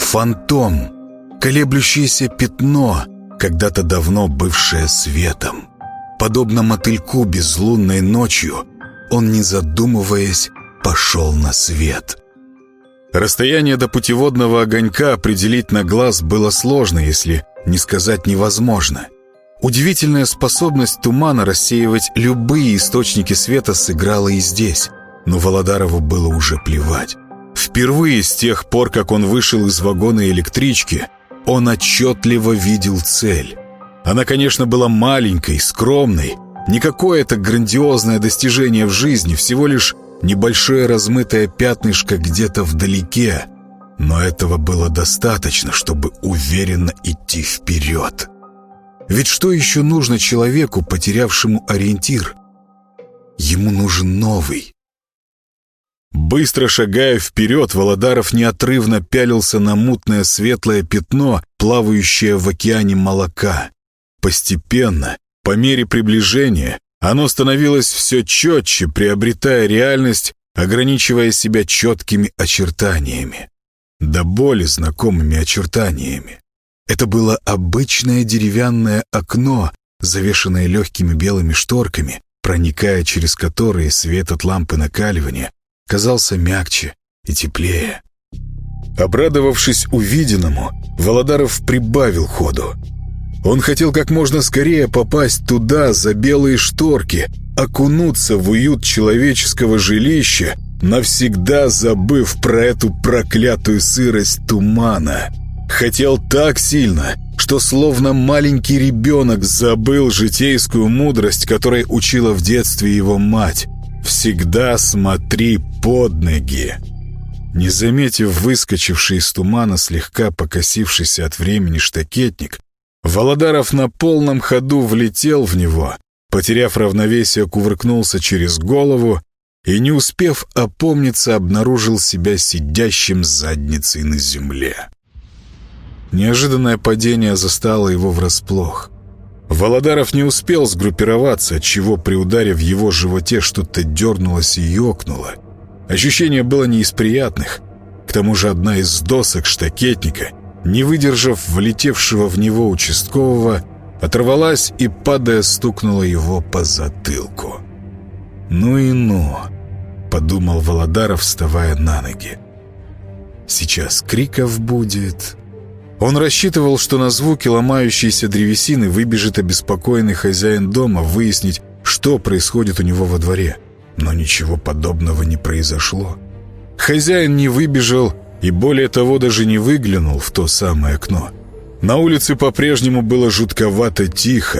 фантом, колеблющееся пятно, когда-то давно бывшее светом. Подобно мотыльку безлунной ночью, он, не задумываясь, пошел на свет. Расстояние до путеводного огонька определить на глаз было сложно, если не сказать невозможно. Удивительная способность тумана рассеивать любые источники света сыграла и здесь, но Володарову было уже плевать. Впервые с тех пор, как он вышел из вагона электрички, он отчетливо видел цель. Она, конечно, была маленькой, скромной, не какое-то грандиозное достижение в жизни, всего лишь небольшое размытое пятнышко где-то вдалеке. Но этого было достаточно, чтобы уверенно идти вперед. Ведь что еще нужно человеку, потерявшему ориентир? Ему нужен новый. Быстро шагая вперед, Володаров неотрывно пялился на мутное светлое пятно, плавающее в океане молока. Постепенно, по мере приближения, оно становилось все четче, приобретая реальность, ограничивая себя четкими очертаниями. До боли знакомыми очертаниями. Это было обычное деревянное окно, завешенное легкими белыми шторками, проникая через которые свет от лампы накаливания казался мягче и теплее. Обрадовавшись увиденному, Володаров прибавил ходу. Он хотел как можно скорее попасть туда, за белые шторки, окунуться в уют человеческого жилища, навсегда забыв про эту проклятую сырость тумана. Хотел так сильно, что словно маленький ребенок забыл житейскую мудрость, которой учила в детстве его мать. «Всегда смотри под ноги». Не заметив выскочивший из тумана слегка покосившийся от времени штакетник, Володаров на полном ходу влетел в него, потеряв равновесие, кувыркнулся через голову и, не успев опомниться, обнаружил себя сидящим с задницей на земле. Неожиданное падение застало его врасплох. Володаров не успел сгруппироваться, отчего при ударе в его животе что-то дернулось и ёкнуло. Ощущение было не из приятных. К тому же одна из досок штакетника, не выдержав влетевшего в него участкового, оторвалась и, падая, стукнула его по затылку. «Ну и ну», — подумал Володаров, вставая на ноги. «Сейчас криков будет». Он рассчитывал, что на звуки ломающейся древесины выбежит обеспокоенный хозяин дома выяснить, что происходит у него во дворе. Но ничего подобного не произошло. Хозяин не выбежал и, более того, даже не выглянул в то самое окно. На улице по-прежнему было жутковато тихо.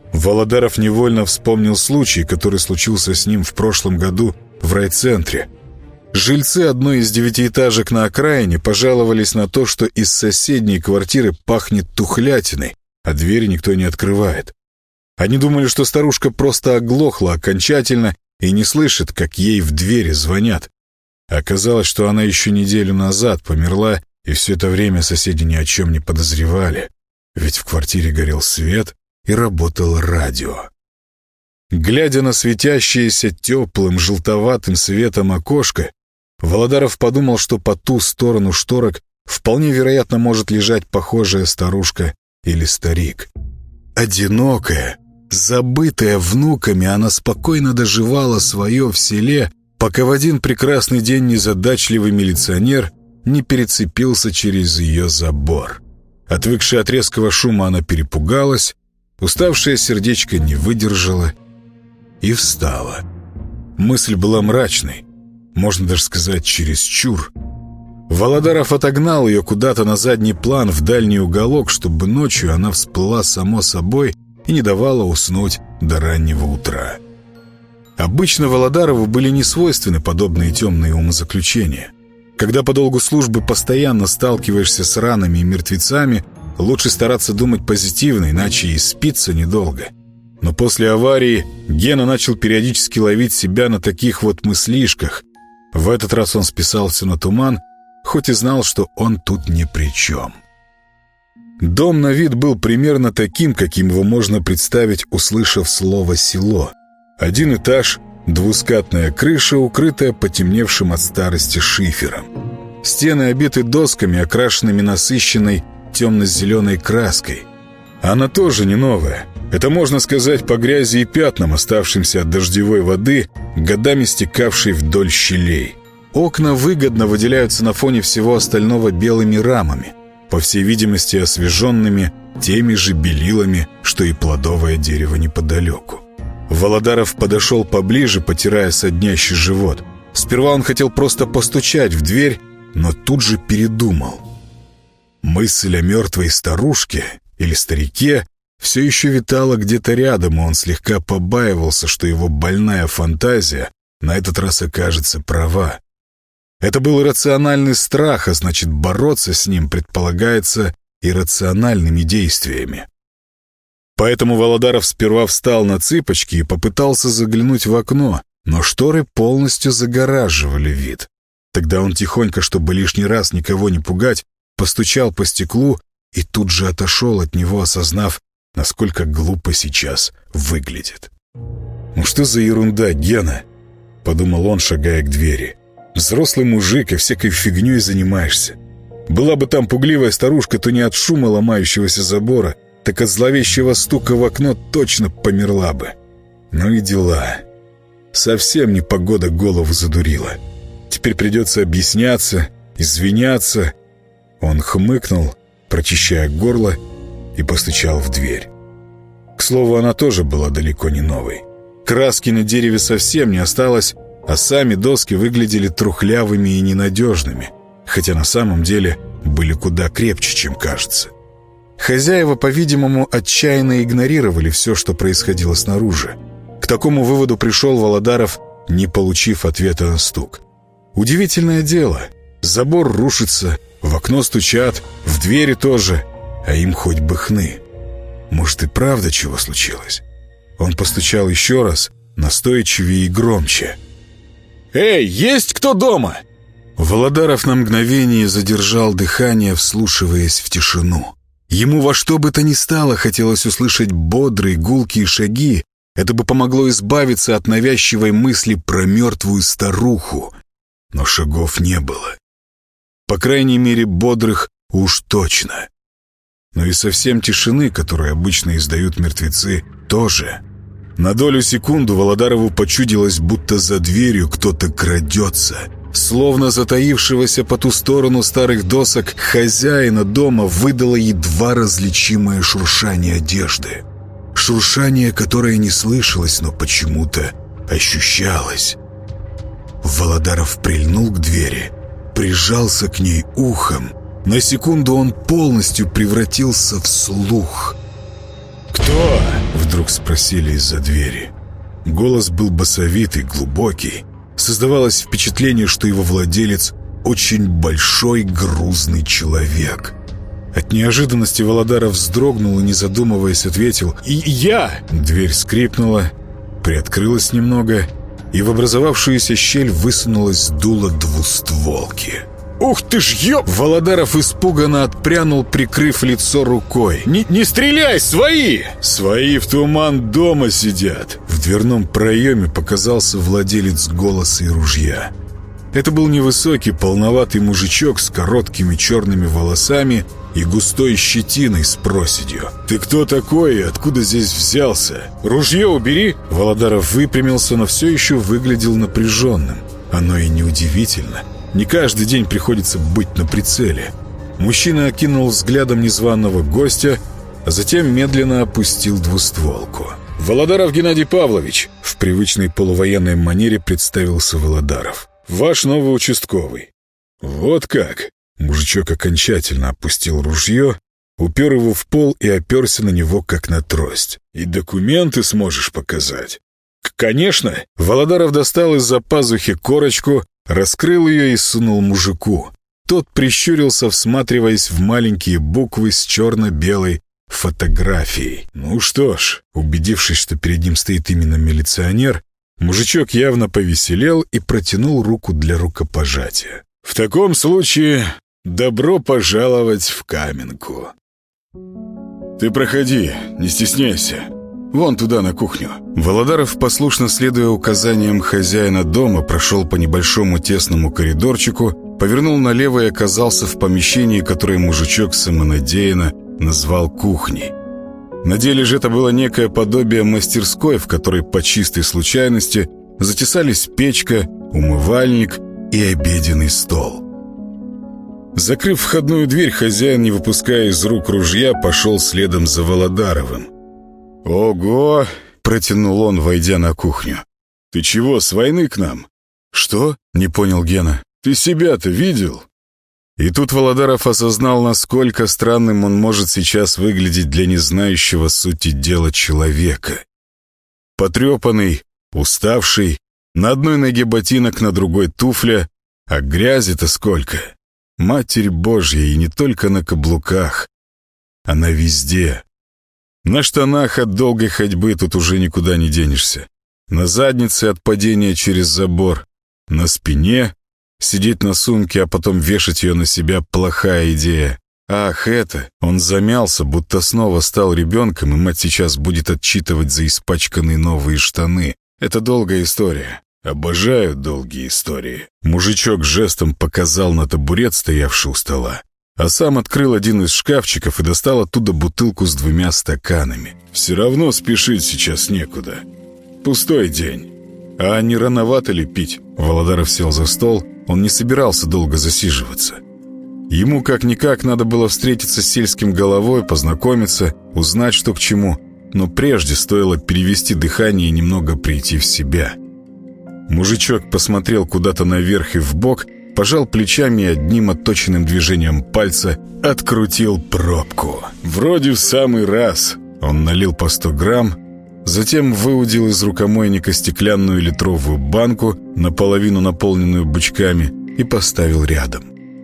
Володаров невольно вспомнил случай, который случился с ним в прошлом году в райцентре. Жильцы одной из 9-этажек на окраине пожаловались на то, что из соседней квартиры пахнет тухлятиной, а двери никто не открывает. Они думали, что старушка просто оглохла окончательно и не слышит, как ей в двери звонят. Оказалось, что она еще неделю назад померла, и все это время соседи ни о чем не подозревали, ведь в квартире горел свет и работало радио. Глядя на светящееся теплым желтоватым светом окошко, Володаров подумал, что по ту сторону шторок вполне вероятно может лежать похожая старушка или старик. Одинокая, забытая внуками, она спокойно доживала свое в селе, пока в один прекрасный день незадачливый милиционер не перецепился через ее забор. Отвыкшая от резкого шума, она перепугалась, уставшее сердечко не выдержало и встала. Мысль была мрачной, можно даже сказать, чересчур. Володаров отогнал ее куда-то на задний план, в дальний уголок, чтобы ночью она всплыла само собой и не давала уснуть до раннего утра. Обычно Володарову были несвойственны подобные темные умозаключения. Когда по долгу службы постоянно сталкиваешься с ранами и мертвецами, лучше стараться думать позитивно, иначе и спится недолго. Но после аварии Гена начал периодически ловить себя на таких вот мыслишках. В этот раз он списал все на туман, хоть и знал, что он тут ни при чем. Дом на вид был примерно таким, каким его можно представить, услышав слово «село». 1 этаж, двускатная крыша, укрытая потемневшим от старости шифером. Стены обиты досками, окрашенными насыщенной темно-зеленой краской. Она тоже не новая. Это, можно сказать, по грязи и пятнам, оставшимся от дождевой воды, годами стекавшей вдоль щелей. Окна выгодно выделяются на фоне всего остального белыми рамами, по всей видимости освеженными теми же белилами, что и плодовое дерево неподалеку. Володаров подошел поближе, потирая соднящий живот. Сперва он хотел просто постучать в дверь, но тут же передумал. Мысль о мертвой старушке или старике все еще витала где-то рядом, и он слегка побаивался, что его больная фантазия на этот раз окажется права. Это был иррациональный страх, а значит, бороться с ним предполагается иррациональными действиями. Поэтому Володаров сперва встал на цыпочки и попытался заглянуть в окно, но шторы полностью загораживали вид. Тогда он тихонько, чтобы лишний раз никого не пугать, постучал по стеклу и тут же отошел от него, осознав, насколько глупо сейчас выглядит. «Ну что за ерунда, Гена?» — подумал он, шагая к двери. «Взрослый мужик, и всякой фигней занимаешься. Была бы там пугливая старушка, то не от шума ломающегося забора, так от зловещего стука в окно точно померла бы. Ну и дела. Совсем непогода голову задурила. Теперь придется объясняться, извиняться». Он хмыкнул, прочищая горло, и постучал в дверь. К слову, она тоже была далеко не новой. Краски на дереве совсем не осталось, а сами доски выглядели трухлявыми и ненадежными, хотя на самом деле были куда крепче, чем кажется. Хозяева, по-видимому, отчаянно игнорировали все, что происходило снаружи. К такому выводу пришел Володаров, не получив ответа на стук. Удивительное дело. Забор рушится, в окно стучат, в двери тоже, а им хоть бы хны. Может, и правда чего случилось? Он постучал еще раз, настойчивее и громче. «Эй, есть кто дома?» Володаров на мгновение задержал дыхание, вслушиваясь в тишину. Ему во что бы то ни стало хотелось услышать бодрые, гулкие шаги. Это бы помогло избавиться от навязчивой мысли про мертвую старуху. Но шагов не было. По крайней мере, бодрых уж точно. Но и совсем тишины, которую обычно издают мертвецы, тоже. На долю секунду Володарову почудилось, будто за дверью кто-то крадется. Словно затаившегося по ту сторону старых досок хозяина дома выдало едва различимое шуршание одежды. Шуршание, которое не слышалось, но почему-то ощущалось. Володаров прильнул к двери, прижался к ней ухом. На секунду он полностью превратился в слух. «Кто? Вдруг спросили из-за двери. Голос был басовитый, глубокий. Создавалось впечатление, что его владелец очень большой грузный человек. От неожиданности Володаров вздрогнул и, не задумываясь, ответил: «Я!». Дверь скрипнула, приоткрылась немного, и в образовавшуюся щель высунулось дуло двустволки. «Ух ты ж, ёп!» Володаров испуганно отпрянул, прикрыв лицо рукой. «Не стреляй, свои!» «Свои в туман дома сидят!» В дверном проеме показался владелец голоса и ружья. Это был невысокий, полноватый мужичок с короткими черными волосами и густой щетиной с проседью. «Ты кто такой и откуда здесь взялся?» «Ружье убери!» Володаров выпрямился, но все еще выглядел напряженным. Оно и неудивительно. Не каждый день приходится быть на прицеле. Мужчина окинул взглядом незваного гостя, а затем медленно опустил двустволку. «Володаров Геннадий Павлович!» В привычной полувоенной манере представился Володаров. «Ваш новый участковый». «Вот как!» Мужичок окончательно опустил ружье, упер его в пол и оперся на него, как на трость. «И документы сможешь показать?» «Конечно!» Володаров достал из-за пазухи корочку, раскрыл ее и сунул мужику. Тот прищурился, всматриваясь в маленькие буквы с черно-белой фотографией. Ну что ж, убедившись, что перед ним стоит именно милиционер, мужичок явно повеселел и протянул руку для рукопожатия. «В таком случае добро пожаловать в Каменку. Ты проходи, не стесняйся. Вон туда, на кухню». Володаров, послушно следуя указаниям хозяина дома, прошел по небольшому тесному коридорчику, повернул налево и оказался в помещении, которое мужичок самонадеянно назвал кухней. На деле же это было некое подобие мастерской, в которой по чистой случайности затесались печка, умывальник и обеденный стол. Закрыв входную дверь, хозяин, не выпуская из рук ружья, пошел следом за Володаровым. «Ого!» — протянул он, войдя на кухню. «Ты чего, с войны к нам?» «Что?» — не понял Гена. «Ты себя-то видел?» И тут Володаров осознал, насколько странным он может сейчас выглядеть для незнающего сути дела человека. Потрепанный, уставший, на одной ноге ботинок, на другой туфля, а грязи-то сколько. Матерь Божья, и не только на каблуках. Она везде. На штанах от долгой ходьбы тут уже никуда не денешься. На заднице от падения через забор. На спине сидеть на сумке, а потом вешать ее на себя — плохая идея. Ах, это! Он замялся, будто снова стал ребенком, и мать сейчас будет отчитывать за испачканные новые штаны. Это долгая история. Обожаю долгие истории. Мужичок жестом показал на табурет, стоявший у стола, а сам открыл один из шкафчиков и достал оттуда бутылку с 2 стаканами. «Все равно спешить сейчас некуда. Пустой день. А не рановато ли пить?» Володаров сел за стол. Он не собирался долго засиживаться. Ему как-никак надо было встретиться с сельским головой, познакомиться, узнать, что к чему. Но прежде стоило перевести дыхание и немного прийти в себя. Мужичок посмотрел куда-то наверх и вбок, пожал плечами и одним отточенным движением пальца открутил пробку. «Вроде в самый раз». Он налил по 100 грамм, затем выудил из рукомойника стеклянную литровую банку, наполовину наполненную бычками, и поставил рядом.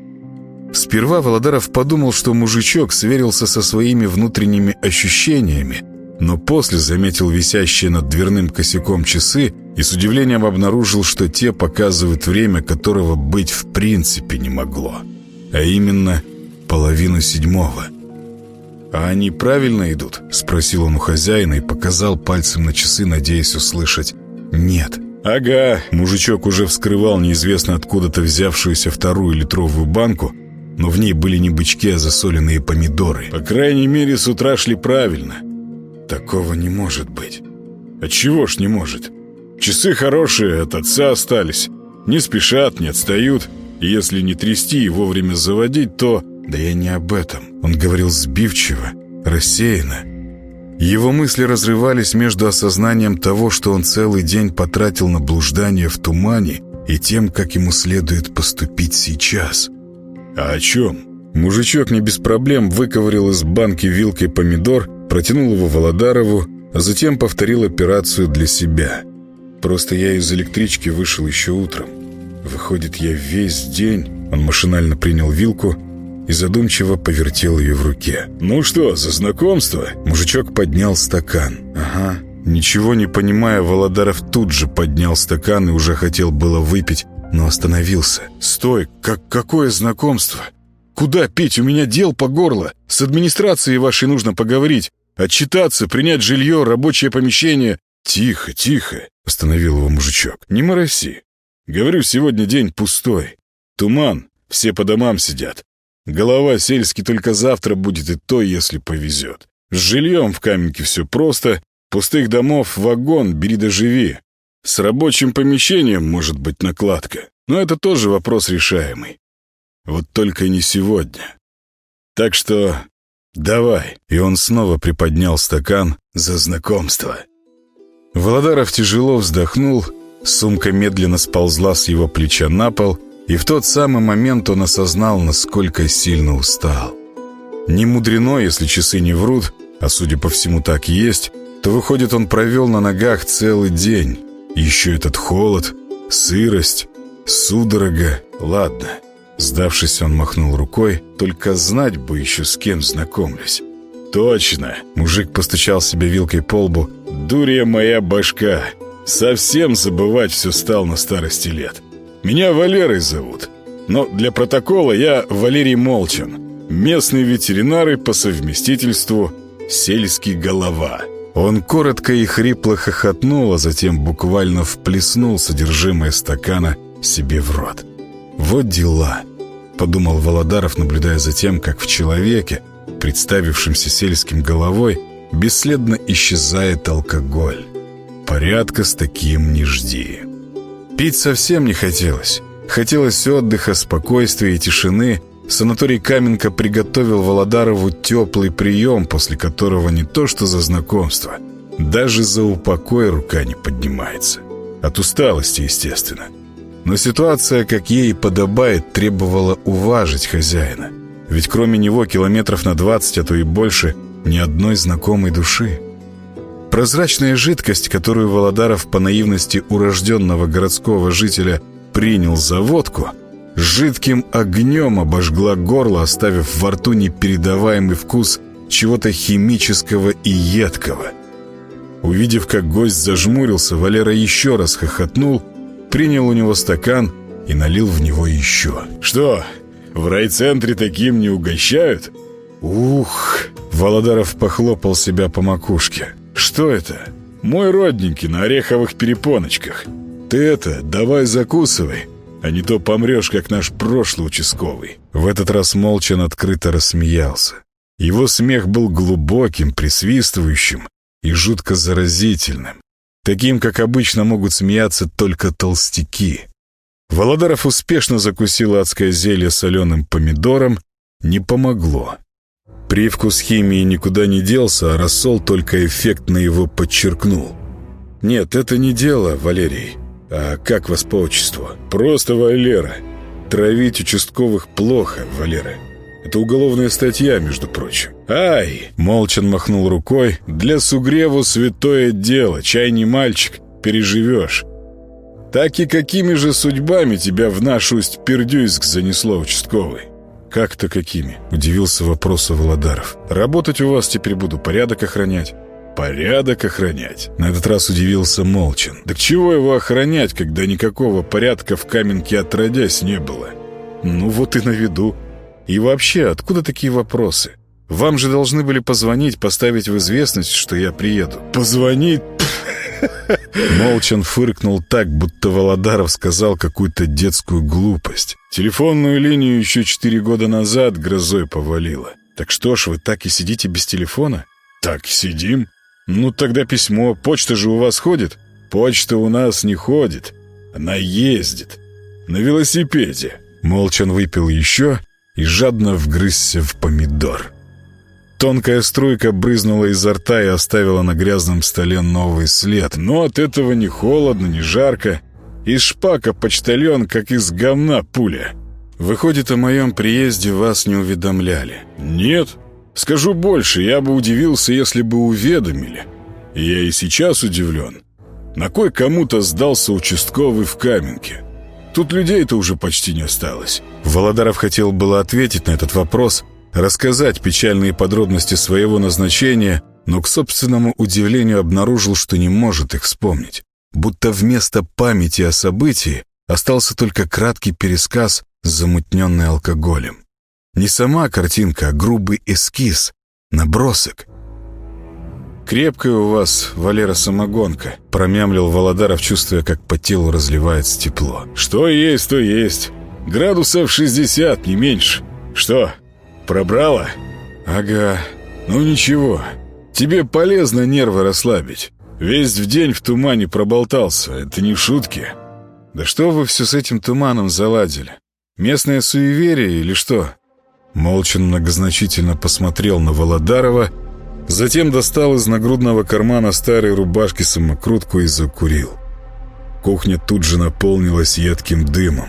Сперва Володаров подумал, что мужичок сверился со своими внутренними ощущениями, но после заметил висящие над дверным косяком часы и с удивлением обнаружил, что те показывают время, которого быть в принципе не могло, а именно 6:30. «А они правильно идут?» — спросил он у хозяина и показал пальцем на часы, надеясь услышать «нет». «Ага». Мужичок уже вскрывал неизвестно откуда-то взявшуюся 2 литровую банку, но в ней были не бычки, а засоленные помидоры. «По крайней мере, с утра шли правильно». «Такого не может быть». «Отчего ж не может? Часы хорошие, от отца остались. Не спешат, не отстают. И если не трясти и вовремя заводить, то...» «Да я не об этом». Он говорил сбивчиво, рассеянно. Его мысли разрывались между осознанием того, что он целый день потратил на блуждание в тумане, и тем, как ему следует поступить сейчас. «А о чем?» Мужичок не без проблем выковырял из банки вилкой помидор, протянул его Володарову, а затем повторил операцию для себя. Просто я из электрички вышел еще утром. Выходит, я весь день... Он машинально принял вилку и задумчиво повертел ее в руке. «Ну что, за знакомство?» Мужичок поднял стакан. «Ага». Ничего не понимая, Володаров тут же поднял стакан и уже хотел было выпить, но остановился. «Стой! Какое знакомство? Куда пить? У меня дел по горло. С администрацией вашей нужно поговорить. Отчитаться, принять жилье, рабочее помещение». «Тихо, тихо!» — остановил его мужичок. «Не мороси. Говорю, сегодня день пустой. Туман, все по домам сидят. Голова сельский только завтра будет, и то, если повезет. С жильем в Каменке все просто. Пустых домов вагон, бери да живи. С рабочим помещением может быть накладка. Но это тоже вопрос решаемый. Вот только не сегодня. Так что давай». И он снова приподнял стакан за знакомство. Володаров тяжело вздохнул, сумка медленно сползла с его плеча на пол, и в тот самый момент он осознал, насколько сильно устал. Не мудрено, если часы не врут, а судя по всему так и есть, то выходит, он провел на ногах целый день. Еще этот холод, сырость, судорога. Ладно. Сдавшись, он махнул рукой, только знать бы еще, с кем знакомлюсь. «Точно!» — мужик постучал себе вилкой по лбу. «Дурья моя башка! Совсем забывать все стал на старости лет. Меня Валерой зовут, но для протокола я Валерий Молчан, местный ветеринар и по совместительству сельский голова». Он коротко и хрипло хохотнул, а затем буквально вплеснул содержимое стакана себе в рот. «Вот дела», — подумал Володаров, наблюдая за тем, как в человеке, представившемся сельским головой, бесследно исчезает алкоголь. Порядка с таким не жди. Пить совсем не хотелось. Хотелось отдыха, спокойствия и тишины. Санаторий Каменка приготовил Володарову теплый прием, после которого не то что за знакомство, даже за упокой рука не поднимается. От усталости, естественно. Но ситуация, как ей подобает, требовала уважить хозяина. Ведь кроме него километров на 20, а то и больше, ни одной знакомой души. Прозрачная жидкость, которую Володаров по наивности урожденного городского жителя принял за водку, жидким огнем обожгла горло, оставив во рту непередаваемый вкус чего-то химического и едкого. Увидев, как гость зажмурился, Валера еще раз хохотнул, принял у него стакан и налил в него еще. «Что, в райцентре таким не угощают?» «Ух!» — Володаров похлопал себя по макушке. «Что это?» «Мой родненький на ореховых перепоночках. Ты это, давай закусывай, а не то помрешь, как наш прошлый участковый». В этот раз Молчан открыто рассмеялся. Его смех был глубоким, присвистывающим и жутко заразительным. Таким, как обычно, могут смеяться только толстяки. Володаров успешно закусил адское зелье соленым помидором. Не помогло. Привкус химии никуда не делся, а рассол только эффектно его подчеркнул. «Нет, это не дело, Валерий. А как вас по отчеству?» «Просто Валера». «Травить участковых плохо, Валера. Это уголовная статья, между прочим». «Ай!» — Молчан махнул рукой. «Для Сугреву святое дело. Чай не мальчик, переживешь. Так и какими же судьбами тебя в наш Усть-Пердюйск занесло, участковый?» «Как-то какими?» — удивился вопросу Володаров. «Работать у вас теперь буду, порядок охранять». «Порядок охранять?» На этот раз удивился Молчан. «Так чего его охранять, когда никакого порядка в Каменке отродясь не было?» «Ну вот и на виду. И вообще, откуда такие вопросы? Вам же должны были позвонить, поставить в известность, что я приеду». «Позвонить?» Молчан фыркнул так, будто Володаров сказал какую-то детскую глупость. «Телефонную линию еще 4 года назад грозой повалило». «Так что ж, вы так и сидите без телефона?» «Так сидим. Ну тогда письмо. Почта же у вас ходит?» «Почта у нас не ходит. Она ездит. На велосипеде». Молчан выпил еще и жадно вгрызся в помидор. Тонкая струйка брызнула изо рта и оставила на грязном столе новый след. Но от этого ни холодно, ни жарко. Из шпака почтальон, как из говна пуля. Выходит, о моем приезде вас не уведомляли? Нет. Скажу больше, я бы удивился, если бы уведомили. И я и сейчас удивлен. На кой кому-то сдался участковый в Каменке? Тут людей-то уже почти не осталось». Володаров хотел было ответить на этот вопрос, рассказать печальные подробности своего назначения, но к собственному удивлению обнаружил, что не может их вспомнить. Будто вместо памяти о событии остался только краткий пересказ, замутненный алкоголем. Не сама картинка, а грубый эскиз, набросок. «Крепкая у вас, Валера, самогонка», — промямлил Володаров, чувствуя, как по телу разливается тепло. «Что есть, то есть. Градусов 60, не меньше. Что, пробрало?» «Ага. Ну ничего, тебе полезно нервы расслабить. Весь в день в тумане проболтался, это не шутки». «Да что вы все с этим туманом заладили? Местное суеверие или что?» Молчан многозначительно посмотрел на Володарова, затем достал из нагрудного кармана старой рубашки самокрутку и закурил. Кухня тут же наполнилась едким дымом.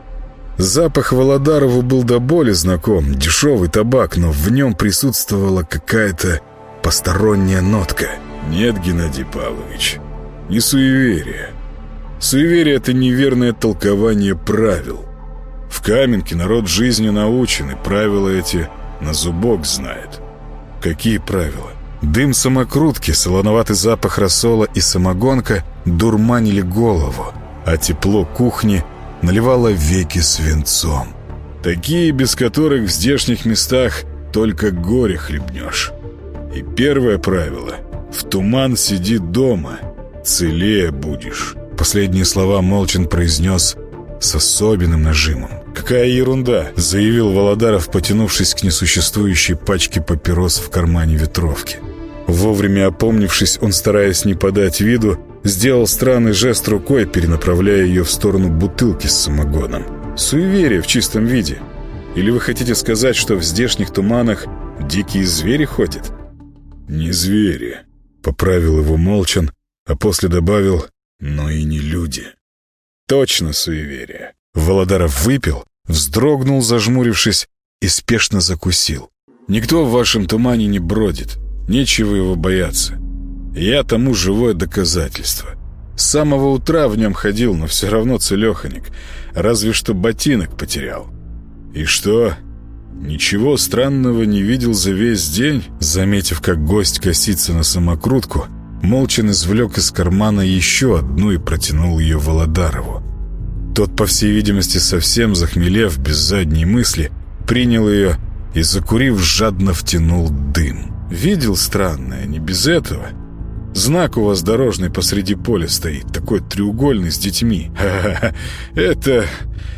Запах Володарову был до боли знаком, дешевый табак, но в нем присутствовала какая-то посторонняя нотка. «Нет, Геннадий Павлович, не суеверие. Суеверие — это неверное толкование правил. В Каменке народ жизни научен, и правила эти на зубок знает». «Какие правила?» Дым самокрутки, солоноватый запах рассола и самогонка дурманили голову, а тепло кухни наливало веки свинцом. «Такие, без которых в здешних местах только горе хлебнешь. И первое правило — в туман сиди дома, целее будешь». Последние слова Молчан произнес с особенным нажимом. «Какая ерунда!» — заявил Володаров, потянувшись к несуществующей пачке папирос в кармане ветровки. Вовремя опомнившись, он, стараясь не подать виду, сделал странный жест рукой, перенаправляя ее в сторону бутылки с самогоном. «Суеверие в чистом виде. Или вы хотите сказать, что в здешних туманах дикие звери ходят?» «Не звери», — поправил его Молчан, а после добавил: «но и не люди». «Точно суеверие». Володаров выпил, вздрогнул, зажмурившись, и спешно закусил. «Никто в вашем тумане не бродит. Нечего его бояться. Я тому живое доказательство. С самого утра в нем ходил, но все равно целеханик. Разве что ботинок потерял». «И что? Ничего странного не видел за весь день?» Заметив, как гость косится на самокрутку, Молчан извлек из кармана еще одну и протянул ее Володарову. Тот, по всей видимости, совсем захмелев, без задней мысли, принял ее и, закурив, жадно втянул дым. «Видел странное, не без этого. Знак у вас дорожный посреди поля стоит, такой треугольный с детьми». «Ха-ха-ха, это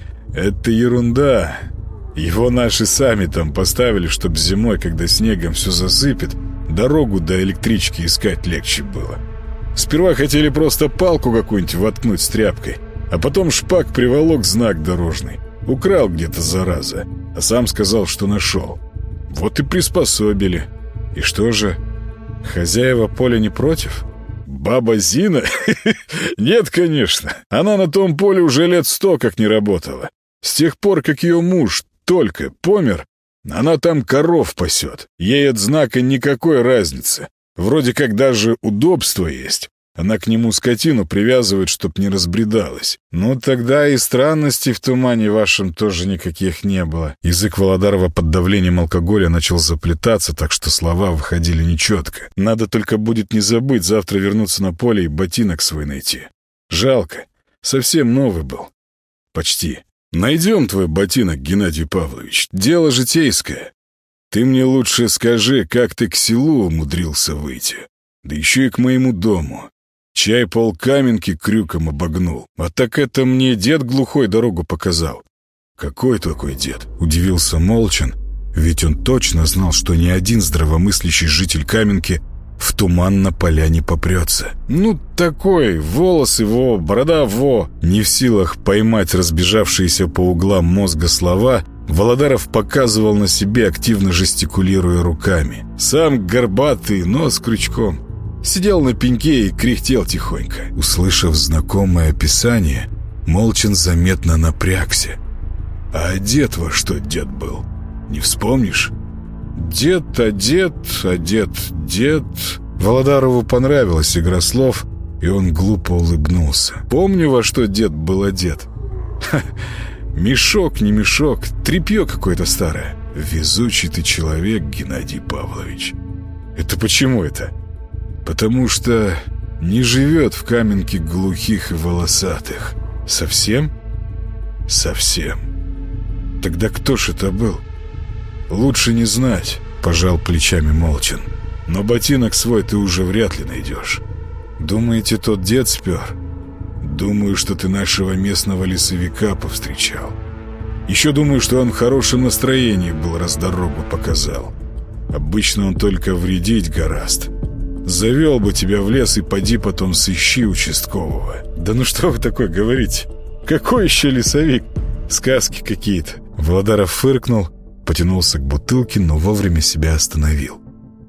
ерунда. Его наши сами там поставили, чтоб зимой, когда снегом все засыпет, дорогу до электрички искать легче было. Сперва хотели просто палку какую-нибудь воткнуть с тряпкой, а потом шпак приволок знак дорожный. Украл где-то, зараза, а сам сказал, что нашел. Вот и приспособили. И что же, хозяева поля не против?» «Баба Зина? Нет, конечно. Она на том поле уже лет 100 как не работала. С тех пор, как ее муж только помер, она там коров пасет. Ей от знака никакой разницы. Вроде как даже удобство есть. Она к нему скотину привязывает, чтоб не разбредалась». «Ну, тогда и странностей в тумане вашем тоже никаких не было». Язык Володарова под давлением алкоголя начал заплетаться, так что слова выходили нечетко. «Надо только будет не забыть завтра вернуться на поле и ботинок свой найти. Жалко, совсем новый был. Почти. Найдем твой ботинок, Геннадий Павлович. Дело житейское. Ты мне лучше скажи, как ты к селу умудрился выйти. Да еще и к моему дому. Чай полкаменки крюком обогнул. А так это мне дед глухой дорогу показал». «Какой такой дед?» — удивился Молчан, ведь он точно знал, что ни один здравомыслящий житель Каменки в туман на поля не попрется. «Ну, такой, волосы во, борода во». Не в силах поймать разбежавшиеся по углам мозга слова, Володаров показывал на себе, активно жестикулируя руками. «Сам горбатый, но с крючком. Сидел на пеньке и кряхтел тихонько». Услышав знакомое описание, Молчан заметно напрягся. «А дед во что дед был? Не вспомнишь?» Дед. Володарову понравилась игра слов, и он глупо улыбнулся. «Помню, во что дед был одет. Ха, мешок, не мешок, тряпье какое-то старое. Везучий ты человек, Геннадий Павлович». «Это почему это?» «Потому что не живет в Каменке глухих и волосатых. Совсем?» «Совсем. Тогда кто ж это был?» «Лучше не знать», — пожал плечами Молчан. «Но ботинок свой ты уже вряд ли найдешь. Думаете, тот дед спер? Думаю, что ты нашего местного лесовика повстречал. Еще думаю, что он в хорошем настроении был, раз дорогу показал. Обычно он только вредить горазд. Завел бы тебя в лес и поди потом сыщи участкового». «Да ну что вы такое говорите? Какой еще лесовик? Сказки какие-то». Володаров фыркнул, потянулся к бутылке, но вовремя себя остановил.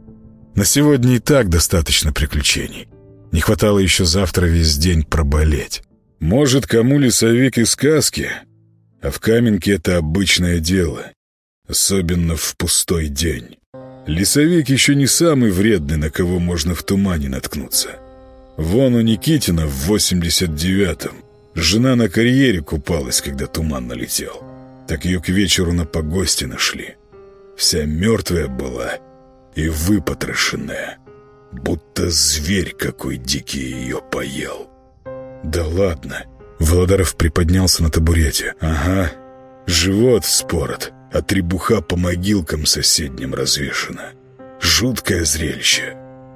На сегодня и так достаточно приключений. Не хватало еще завтра весь день проболеть. Может, кому лесовик и сказки, а в Каменке это обычное дело, особенно в пустой день. Лесовик еще не самый вредный, на кого можно в тумане наткнуться. Вон у Никитина в 89-м жена на карьере купалась, когда туман налетел. Так ее к вечеру на погосте нашли. Вся мертвая была и выпотрошенная, будто зверь какой дикий ее поел. «Да ладно!» Володаров приподнялся на табурете. «Ага, живот вспорот, а требуха по могилкам соседним развешана. Жуткое зрелище».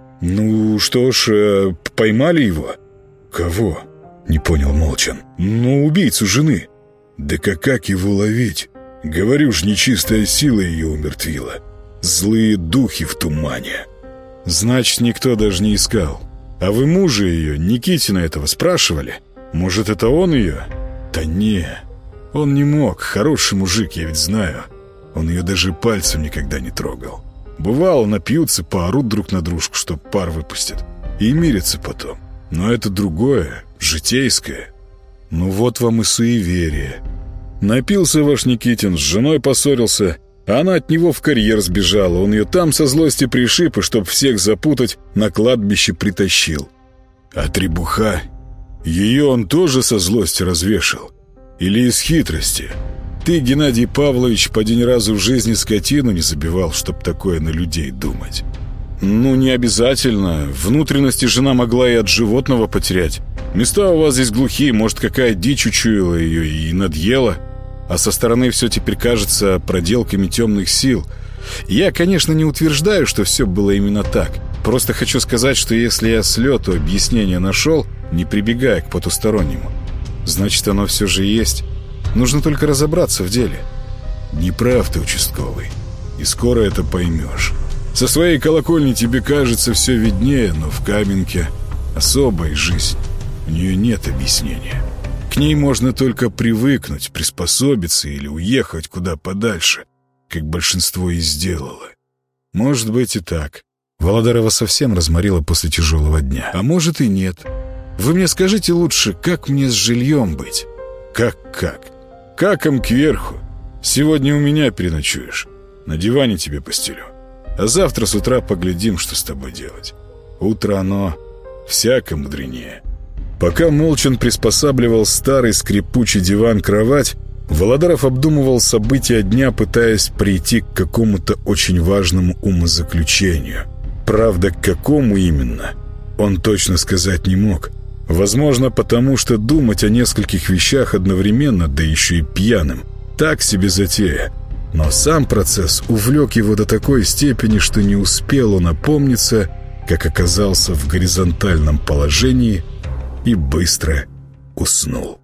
«Ну что ж, поймали его?» «Кого?» — не понял Молчан. «Ну, убийцу жены». «Да как его ловить? Говорю ж, нечистая сила ее умертвила. Злые духи в тумане». «Значит, никто даже не искал. А вы мужа ее, Никитина этого, спрашивали? Может, это он ее?» «Да не, он не мог. Хороший мужик, я ведь знаю. Он ее даже пальцем никогда не трогал. Бывало, напьются, поорут друг на дружку, чтоб пар выпустят, и мирятся потом. Но это другое, житейское. Ну вот вам и суеверие. Напился ваш Никитин, с женой поссорился, а она от него в карьер сбежала. Он ее там со злости пришиб, и чтоб всех запутать, на кладбище притащил. А требуха, ее он тоже со злости развешал? Или из хитрости? Ты, Геннадий Павлович, поди ни разу в жизни скотину не забивал, чтоб такое на людей думать». «Ну, не обязательно. Внутренности жена могла и от животного потерять. Места у вас здесь глухие, может, какая дичь учуяла ее и надъела. А со стороны все теперь кажется проделками темных сил. Я, конечно, не утверждаю, что все было именно так. Просто хочу сказать, что если я с лету объяснение нашел, не прибегая к потустороннему, значит, оно все же есть. Нужно только разобраться в деле». «Не прав ты, участковый, и скоро это поймешь. Со своей колокольни тебе кажется все виднее, но в Каменке особая жизнь. У нее нет объяснения. К ней можно только привыкнуть, приспособиться или уехать куда подальше, как большинство и сделало. Может быть и так». Володарова совсем разморила после тяжелого дня. «А может и нет. Вы мне скажите лучше, как мне с жильем быть?» «Как? Каком кверху. Сегодня у меня переночуешь. На диване тебе постелю. А завтра с утра поглядим, что с тобой делать. Утро оно всяко мудренее». Пока Молчан приспосабливал старый скрипучий диван-кровать, Володаров обдумывал события дня, пытаясь прийти к какому-то очень важному умозаключению. Правда, к какому именно, он точно сказать не мог. Возможно, потому что думать о нескольких вещах одновременно, да еще и пьяным, так себе затея. Но сам процесс увлек его до такой степени, что не успел он опомниться, как оказался в горизонтальном положении и быстро уснул.